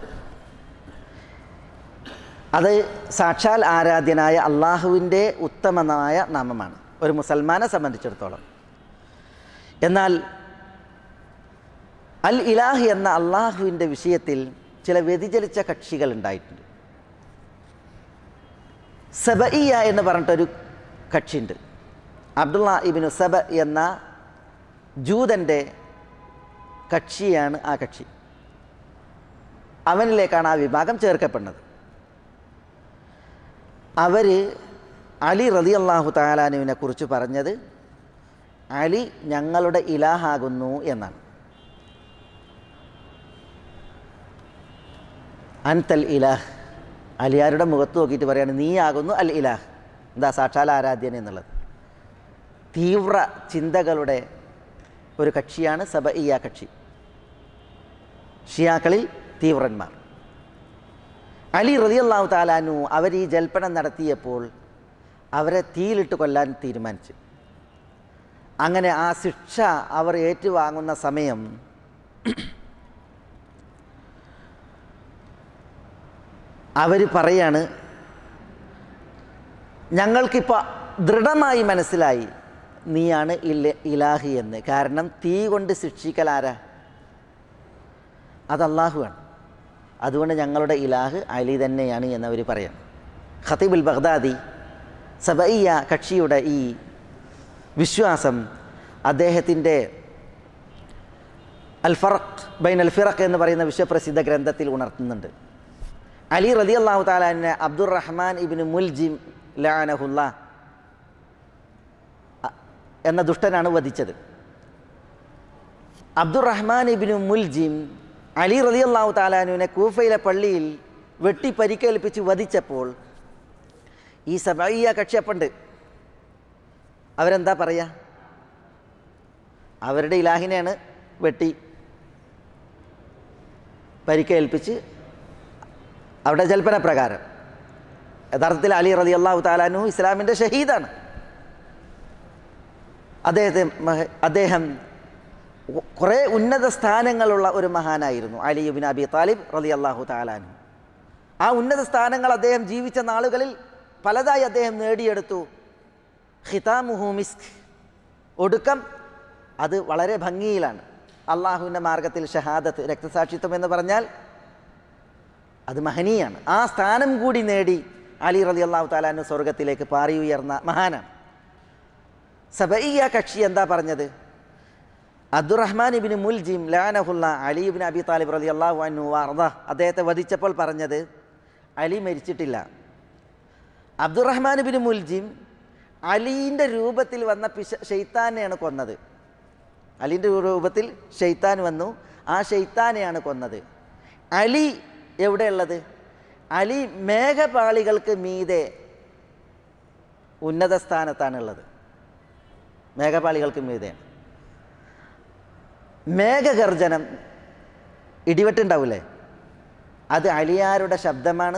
അത് സാക്ഷാൽ ആരാധ്യനായ അള്ളാഹുവിൻ്റെ ഉത്തമമായ നാമമാണ് ഒരു മുസൽമാനെ സംബന്ധിച്ചിടത്തോളം. എന്നാൽ അൽ ഇലാഹ് എന്ന അള്ളാഹുവിൻ്റെ വിഷയത്തിൽ ചില വ്യതിചലിച്ച കക്ഷികൾ ഉണ്ടായിട്ടുണ്ട്. സബഇയ്യ എന്ന് പറഞ്ഞിട്ടൊരു കക്ഷിയുണ്ട്. അബ്ദുള്ള ഇബ്നു സബ എന്ന ജൂതൻ്റെ കക്ഷിയാണ് ആ കക്ഷി. അവനിലേക്കാണ് ആ വിഭാഗം ചേർക്കപ്പെടുന്നത്. അവർ അലി റളിയല്ലാഹു തആലാനുവിനെ കുറിച്ച് പറഞ്ഞത് അലി ഞങ്ങളുടെ ഇലാഹാകുന്നു എന്നാണ്. അൻതൽ ഇലാഹ്, അലിയാരുടെ മുഖത്ത് നോക്കിയിട്ട് പറയാണ് നീയാകുന്നു അൽ ഇലാഹ്, എന്താ സാക്ഷാൽ ആരാധ്യൻ എന്നുള്ളത്. തീവ്ര ചിന്തകളുടെ ഒരു കക്ഷിയാണ് സബഇയ്യ കക്ഷി, ഷിയാക്കളിൽ തീവ്രന്മാർ. അലി റളിയല്ലാഹു തആല അൻഹു അവർ ഈ ജൽപ്പനം നടത്തിയപ്പോൾ അവരെ തീയിലിട്ട് കൊല്ലാൻ തീരുമാനിച്ചു. അങ്ങനെ ആ ശിക്ഷ അവർ ഏറ്റുവാങ്ങുന്ന സമയം അവർ പറയാണ്, ഞങ്ങൾക്കിപ്പോൾ ദൃഢമായി മനസ്സിലായി നീയാണ് ഇല്ല ഇലാഹി എന്ന്. കാരണം തീ കൊണ്ട് ശിക്ഷിക്കലാരാ? അത് അള്ളാഹുവാണ്. അതുകൊണ്ട് ഞങ്ങളുടെ ഇലാഹ് അലി തന്നെയാണ് എന്നവർ പറയാം. ഖതീബുൽ ബഗ്ദാദി സബഇയ്യ കക്ഷിയുടെ ഈ വിശ്വാസം അദ്ദേഹത്തിൻ്റെ അൽ ഫർഖ് ബൈൻ അൽ ഫിറഖ് എന്ന് പറയുന്ന വിശ്വപ്രസിദ്ധ ഗ്രന്ഥത്തിൽ ഉണർത്തുന്നുണ്ട്. അലി റളിയല്ലാഹു തആല അൻഹു അബ്ദുറഹ്മാൻ ഇബ്നു മുൽജിം ലഅനഹുല്ലാ എന്ന ദുഷ്ടനാണ് വധിച്ചത്. അബ്ദുറഹ്മാൻ ഇബ്നു മുൽജിം അലി റളിയല്ലാഹു തആല അൻഹുവിനെ കൂഫയിലെ പള്ളിയിൽ വെട്ടി പരിക്കേൽപ്പിച്ച് വധിച്ചപ്പോൾ ഈ സബഇയ്യ കക്ഷിയപ്പുണ്ട്. അവരെന്താ പറയുക? അവരുടെ ഇലാഹിനെയാണ് വെട്ടി പരിക്കേൽപ്പിച്ച് അവരുടെ ജൽപ്പന പ്രകാരം. യഥാർത്ഥത്തിൽ അലി റളിയല്ലാഹു തആല അൻഹു ഇസ്ലാമിൻ്റെ ഷഹീദാണ്. അദ്ദേഹത്തെ അദ്ദേഹം കുറേ ഉന്നത സ്ഥാനങ്ങളുള്ള ഒരു മഹാനായിരുന്നു അലി ഇബ്നു അബി താലിബ് റളിയല്ലാഹു തആല അൻഹു. ആ ഉന്നത സ്ഥാനങ്ങൾ അദ്ദേഹം ജീവിച്ച നാളുകളിൽ പലതായി അദ്ദേഹം നേടിയെടുത്തു. ഖിതാമുഹു മിസ്ക്, ഒടുക്കം അത് വളരെ ഭംഗിയിലാണ്. അള്ളാഹുവിൻ്റെ മാർഗത്തിൽ ഷഹാദത്ത്, രക്തസാക്ഷിത്വം എന്ന് പറഞ്ഞാൽ അത് മഹനീയാണ്. ആ സ്ഥാനം കൂടി നേടി അലി റളിയല്ലാഹു തആല അൻഹു സ്വർഗത്തിലേക്ക് പാറി ഉയർന്ന മഹാനാണ്. സബഇയ്യ കക്ഷി എന്താ പറഞ്ഞത്? അബ്ദുറഹ്മാൻ ഇബ്നു മുൽജിം ലഅനഹുല്ലാ അലി ഇബ്നു അബി താലിബ് റളിയല്ലാഹു അൻഹു വഅർദ അദ്ദേഹത്തെ വധിച്ചപ്പോൾ പറഞ്ഞത് അലി മരിച്ചിട്ടില്ല. അബ്ദുറഹ്മാൻ ഇബ്നു മുൽജിം അലീൻ്റെ രൂപത്തിൽ വന്ന പിശ ഷെയ്ത്താനെയാണ് കൊന്നത്. അലീൻ്റെ രൂപത്തിൽ ഷെയ്ത്താൻ വന്നു, ആ ഷെയ്ത്താനെയാണ് കൊന്നത്. അലി എവിടെയുള്ളത്? അലി മേഘപാളികൾക്ക് മീതെ ഉന്നത സ്ഥാനത്താണുള്ളത്. മേഘപാളികൾക്ക് മീതെ മേഘഗർജനം, ഇടിവെട്ടുണ്ടാവില്ലേ, അത് അലിയാരുടെ ശബ്ദമാണ്.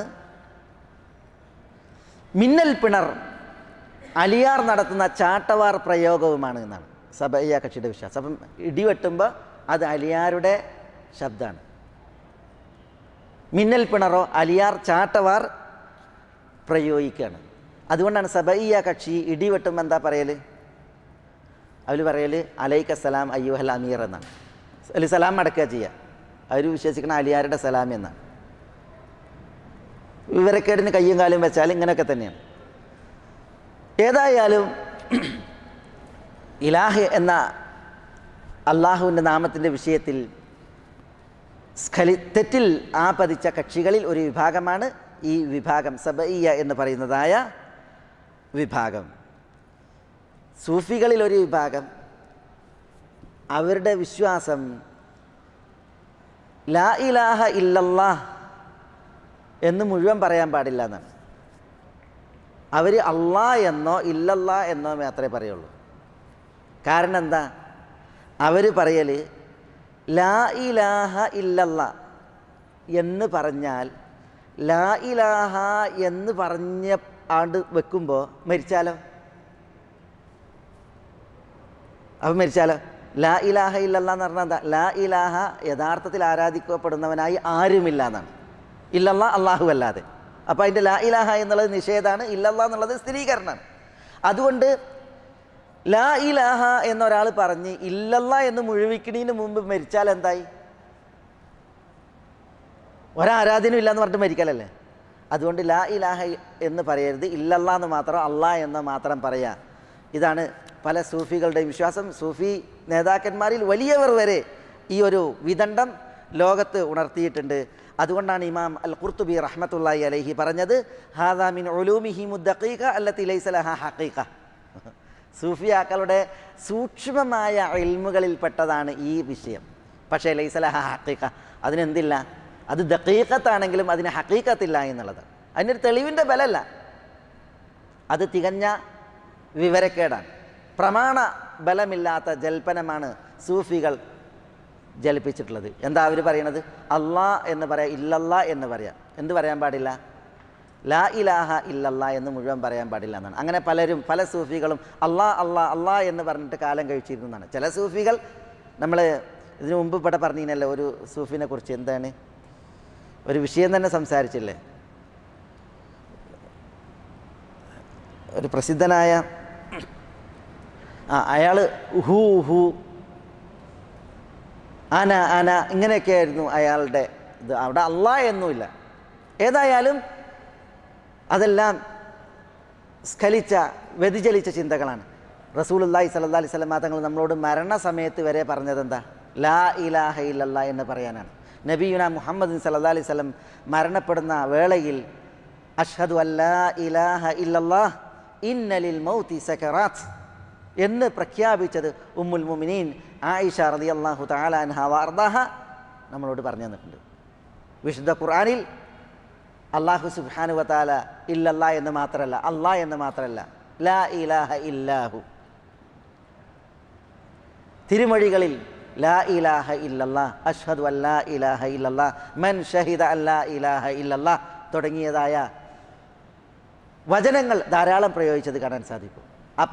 മിന്നൽ പിണർ അലിയാർ നടത്തുന്ന ചാട്ടവാർ പ്രയോഗവുമാണ് എന്നാണ് സബഇയ്യ കക്ഷിയുടെ വിശ്വാസം. അപ്പം ഇടിവെട്ടുമ്പോൾ അത് അലിയാരുടെ ശബ്ദമാണ്. മിന്നൽ പിണറോ അലിയാർ ചാട്ടവാർ പ്രയോഗിക്കുകയാണ്. അതുകൊണ്ടാണ് സബഇയ്യ കക്ഷി ഇടിവെട്ടുമ്പോൾ എന്താ പറയൽ? അവർ പറയൽ അലൈക്കസ്സലാം അയ്യുഹൽ അമീർ എന്നാണ്. അല്ലെ സലാം അടക്കുക ചെയ്യുക. അവർ വിശ്വസിക്കുന്ന അലിയാരുടെ സലാം എന്നാണ്. വിവരക്കേടിന് കയ്യും കാലും വെച്ചാൽ ഇങ്ങനെയൊക്കെ തന്നെയാണ്. ഏതായാലും ഇലാഹ് എന്ന അള്ളാഹുവിൻ്റെ നാമത്തിൻ്റെ വിഷയത്തിൽ സ്ഖലി തെറ്റിൽ ആപതിച്ച കക്ഷികളിൽ ഒരു വിഭാഗമാണ് ഈ വിഭാഗം, സബഇയ്യ എന്ന് പറയുന്നതായ വിഭാഗം. സൂഫികളിൽ ഒരു വിഭാഗം, അവരുടെ വിശ്വാസം ലാ ഇലാഹ ഇല്ലല്ലാഹ് എന്ന് മുഴുവൻ പറയാൻ പാടില്ല എന്നാണ്. അവർ അള്ളാ എന്നോ ഇല്ലല്ലാ എന്നോ മാത്രമേ പറയുള്ളൂ. കാരണം എന്താ? അവർ പറയൽ ലാ ഇലാഹ ഇല്ലല്ലാ എന്ന് പറഞ്ഞാൽ ലാ ഇലാഹ എന്ന് പറഞ്ഞ ആണ്ട് വെക്കുമ്പോൾ മരിച്ചാലോ? അപ്പം മരിച്ചാലോ? ലാ ഇലാഹ ഇല്ലല്ലാ എന്ന് പറഞ്ഞാൽ എന്താ? ലാ ഇലാഹ യഥാർത്ഥത്തിൽ ആരാധിക്കപ്പെടുന്നവനായി ആരുമില്ല എന്നാണ്. ഇല്ലല്ലാ അള്ളാഹു അല്ലാതെ. അപ്പോൾ അതിൻ്റെ ലാ ഇലാഹ എന്നുള്ളത് നിഷേധമാണ്, ഇല്ലല്ലാ എന്നുള്ളത് സ്ഥിരീകരണമാണ്. അതുകൊണ്ട് ലാ ഇലാഹ എന്നൊരാൾ പറഞ്ഞ് ഇല്ലല്ലാ എന്ന് മുഴുവിക്കണീന് മുമ്പ് മരിച്ചാൽ എന്തായി? ഒരാരാധനയും ഇല്ലയെന്ന് പറഞ്ഞിട്ട് മരിക്കലല്ലേ. അതുകൊണ്ട് ലാ ഇലാഹ എന്ന് പറയരുത്, ഇല്ലല്ലാ എന്ന് മാത്രം അള്ളാ എന്ന് മാത്രം പറയാം. ഇതാണ് പല സൂഫികളുടെയും വിശ്വാസം. സൂഫി നേതാക്കന്മാരിൽ വലിയവർ വരെ ഈ ഒരു വിദണ്ഡം ലോകത്ത് ഉണർത്തിയിട്ടുണ്ട്. അതുകൊണ്ടാണ് ഇമാം അൽ ഖുർത്തുബി റഹ്മത്തുള്ളാഹി അലൈഹി പറഞ്ഞത് ഹാദാ മിൻ ഉലൂമിഹി മുദ്ദഖീഖ അല്ലത്തി ലൈസ ലഹാ ഹഖീഖ. സൂഫിയാക്കളുടെ സൂക്ഷ്മമായ ഇൽമുകളിൽപ്പെട്ടതാണ് ഈ വിഷയം. പക്ഷേ ലൈസ ലഹാ ഹഖീഖ, അതിനെന്തില്ല, അത് ദഖീഖത്താണെങ്കിലും അതിന് ഹഖീഖത്തില്ല എന്നുള്ളത്. അതിനൊരു തെളിവിൻ്റെ ബലമല്ല, അത് തികഞ്ഞ വിവരക്കേടാണ്. പ്രമാണ ബലമില്ലാത്ത ജൽപ്പനമാണ് സൂഫികൾ ജലിപ്പിച്ചിട്ടുള്ളത്. എന്താ അവർ പറയണത്? അള്ളാ എന്ന് പറയാം, ഇല്ലല്ലാ എന്ന് പറയാം. എന്ത് പറയാൻ പാടില്ല? ലാ ഇലാഹ ഇല്ലല്ലാ എന്ന് മുഴുവൻ പറയാൻ പാടില്ല എന്നാണ്. അങ്ങനെ പലരും പല സൂഫികളും അള്ളാ അള്ളാ അള്ളാ എന്ന് പറഞ്ഞിട്ട് കാലം കഴിച്ചിരുന്നതാണ്. ചില സൂഫികൾ, നമ്മൾ ഇതിനു മുമ്പ് ഇവിടെ പറഞ്ഞില്ലല്ലോ ഒരു സൂഫിനെ കുറിച്ച്, എന്താണ് ഒരു വിഷയം തന്നെ സംസാരിച്ചില്ലേ, ഒരു പ്രസിദ്ധനായ ആ അയാൾ ഹൂ ഹൂ അന അന ഇങ്ങനെയൊക്കെയായിരുന്നു അയാളുടെ ഇത്. അവിടെ അള്ളാ എന്നുമില്ല. ഏതായാലും അതെല്ലാം സ്ഖലിച്ച വ്യതിചലിച്ച ചിന്തകളാണ്. റസൂലുള്ളാഹി സ്വല്ലല്ലാഹി അലൈഹി വസല്ലം തങ്ങൾ നമ്മളോട് മരണസമയത്ത് വരെ പറഞ്ഞതെന്താ? ലാ ഇലാഹ ഇല്ലല്ലാഹ് എന്ന് പറയാനാണ്. നബിയുനാ മുഹമ്മദ് സല്ലല്ലാഹി അലൈഹി വസല്ലം മരണപ്പെടുന്ന വേളയിൽ അഷ്ഹദു അല്ലാ ഇലാഹ ഇല്ലല്ലാഹ് ഇന്ന ലിൽ മൗതി സകറാത്ത് എന്ന് പ്രഖ്യാപിച്ചത് ഉമ്മുൽ മുഅ്മിനീൻ ആയിഷ റളിയല്ലാഹു തആല അൻഹ വഅർദാഹ നമ്മളോട് പറഞ്ഞു തന്നിട്ടുണ്ട്. വിശുദ്ധ ഖുർആനിൽ അല്ലാഹു സുബ്ഹാനഹു വ തആല ഇല്ലല്ലാ എന്ന് മാത്രമല്ല, അല്ലാഹ് എന്ന് മാത്രമല്ല, ലാ ഇലാഹ ഇല്ലാഹു. തിരുമൊഴികളിൽ ലാ ഇലാഹ ഇല്ലല്ലാഹ്, അഷ്ഹദു അല്ലാ ഇലാഹ ഇല്ലല്ലാഹ്, മൻ ഷഹിദ അല്ലാ ഇലാഹ ഇല്ലല്ലാഹ് തുടങ്ങിയതായ വചനങ്ങൾ ധാരാളം പ്രയോഗിച്ചത് കാണാൻ സാധിക്കും. അപ്പോൾ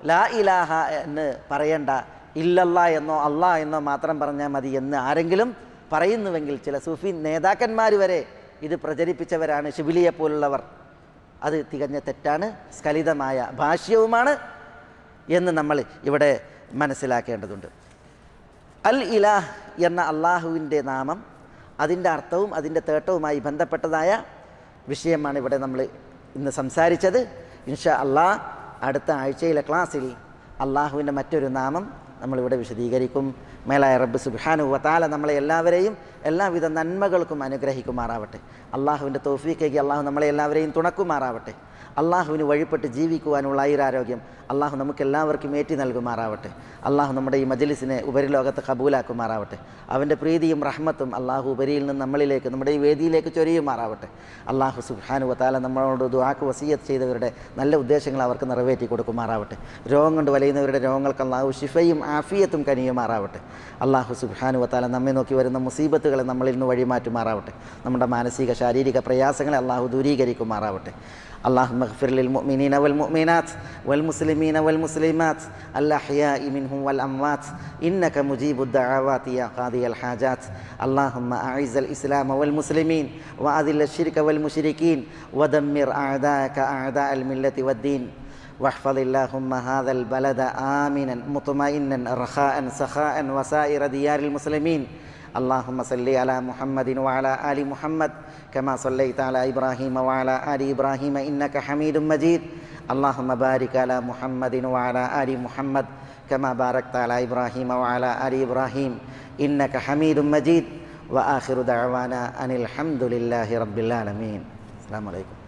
ലാ ഇലാഹ എന്ന് പറയണ്ട, ഇല്ലല്ലാ എന്നോ അല്ലാ എന്നോ മാത്രം പറഞ്ഞാൽ മതി എന്ന് ആരെങ്കിലും പറയുന്നുവെങ്കിൽ, ചില സൂഫി നേതാക്കന്മാർ വരെ ഇത് പ്രചരിപ്പിച്ചവരാണ്, ശിബിലിയെ പോലുള്ളവർ, അത് തികഞ്ഞ തെറ്റാണ്, സ്ഖലിതമായ ഭാഷ്യവുമാണ് എന്ന് നമ്മൾ ഇവിടെ മനസ്സിലാക്കേണ്ടതുണ്ട്. അൽ ഇലാഹ് എന്ന അള്ളാഹുവിൻ്റെ നാമം, അതിൻ്റെ അർത്ഥവും അതിൻ്റെ തേട്ടവുമായി ബന്ധപ്പെട്ടതായ വിഷയമാണ് ഇവിടെ നമ്മൾ ഇന്ന് സംസാരിച്ചത്. ഇൻഷാ അള്ളാഹ് അടുത്ത ആഴ്ചയിലെ ക്ലാസ്സിൽ അള്ളാഹുവിൻ്റെ മറ്റൊരു നാമം നമ്മളിവിടെ വിശദീകരിക്കും. മേലായ റബ്ബ് സുബ്ഹാനഹു വ തആല നമ്മളെ എല്ലാവരെയും എല്ലാവിധ നന്മകൾക്കും അനുഗ്രഹിക്കുമാറാവട്ടെ. അള്ളാഹുവിൻ്റെ തൗഫീഖേക്ക് അള്ളാഹു നമ്മളെ എല്ലാവരെയും തുണക്കുമാറാവട്ടെ. അള്ളാഹുവിന് വഴിപ്പെട്ട് ജീവിക്കുവാനുള്ള ആയുരാരോഗ്യം അള്ളാഹു നമുക്കെല്ലാവർക്കും ഏറ്റി നൽകുമാറാവട്ടെ. അള്ളാഹു നമ്മുടെ ഈ മജ്ലിസിനെ ഉപരിലോകത്ത് കബൂലാക്കുമാറാവട്ടെ. അവൻ്റെ പ്രീതിയും റഹ്മത്തും അള്ളാഹു ഉപരിയിൽ നിന്ന് നമ്മളിലേക്ക്, നമ്മുടെ ഈ വേദിയിലേക്ക് ചൊരിയുമാറാവട്ടെ. അള്ളാഹു സുബ്ഹാനഹു വ തആല നമ്മളോട് ദുആക്ക് വസിയത്ത് ചെയ്തവരുടെ നല്ല ഉദ്ദേശങ്ങൾ അവർക്ക് നിറവേറ്റി കൊടുക്കുമാറാവട്ടെ. രോഗം കൊണ്ട് വലയുന്നവരുടെ രോഗങ്ങൾക്ക് അള്ളാഹു ശിഫയും ആഫിയത്തും കനിയുമാറാവട്ടെ. അള്ളാഹു സുബ്ഹാനഹു വ തആല നമ്മെ നോക്കി വരുന്ന മുസീബത്തുകളെ നമ്മളിൽ നിന്ന് വഴിമാറ്റുമാറാവട്ടെ. നമ്മുടെ മാനസിക ശാരീരിക പ്രയാസങ്ങളെ അള്ളാഹു ദൂരീകരിക്കുമാറാവട്ടെ. اللهم اغفر للمؤمنين والمؤمنات والمسلمين والمسلمات الأحياء منهم والأموات إنك مجيب الدعوات يا قاضي الحاجات. اللهم أعز الإسلام والمسلمين وأذل الشرك والمشركين ودمر أعداءك أعداء الملة والدين. واحفظ اللهم هذا البلد آمنا مطمئنا رخاء سخاء وسائر ديار المسلمين. اللهم صل على محمد وعلى آل محمد كما صليت على إبراهيم وعلى آل إبراهيم إنك حميد مجيد. اللهم بارك على محمد وعلى آل محمد كما باركت على إبراهيم وعلى آل إبراهيم إنك حميد مجيد. وآخر دعوانا أن الحمد لله رب العالمين. السلام عليكم.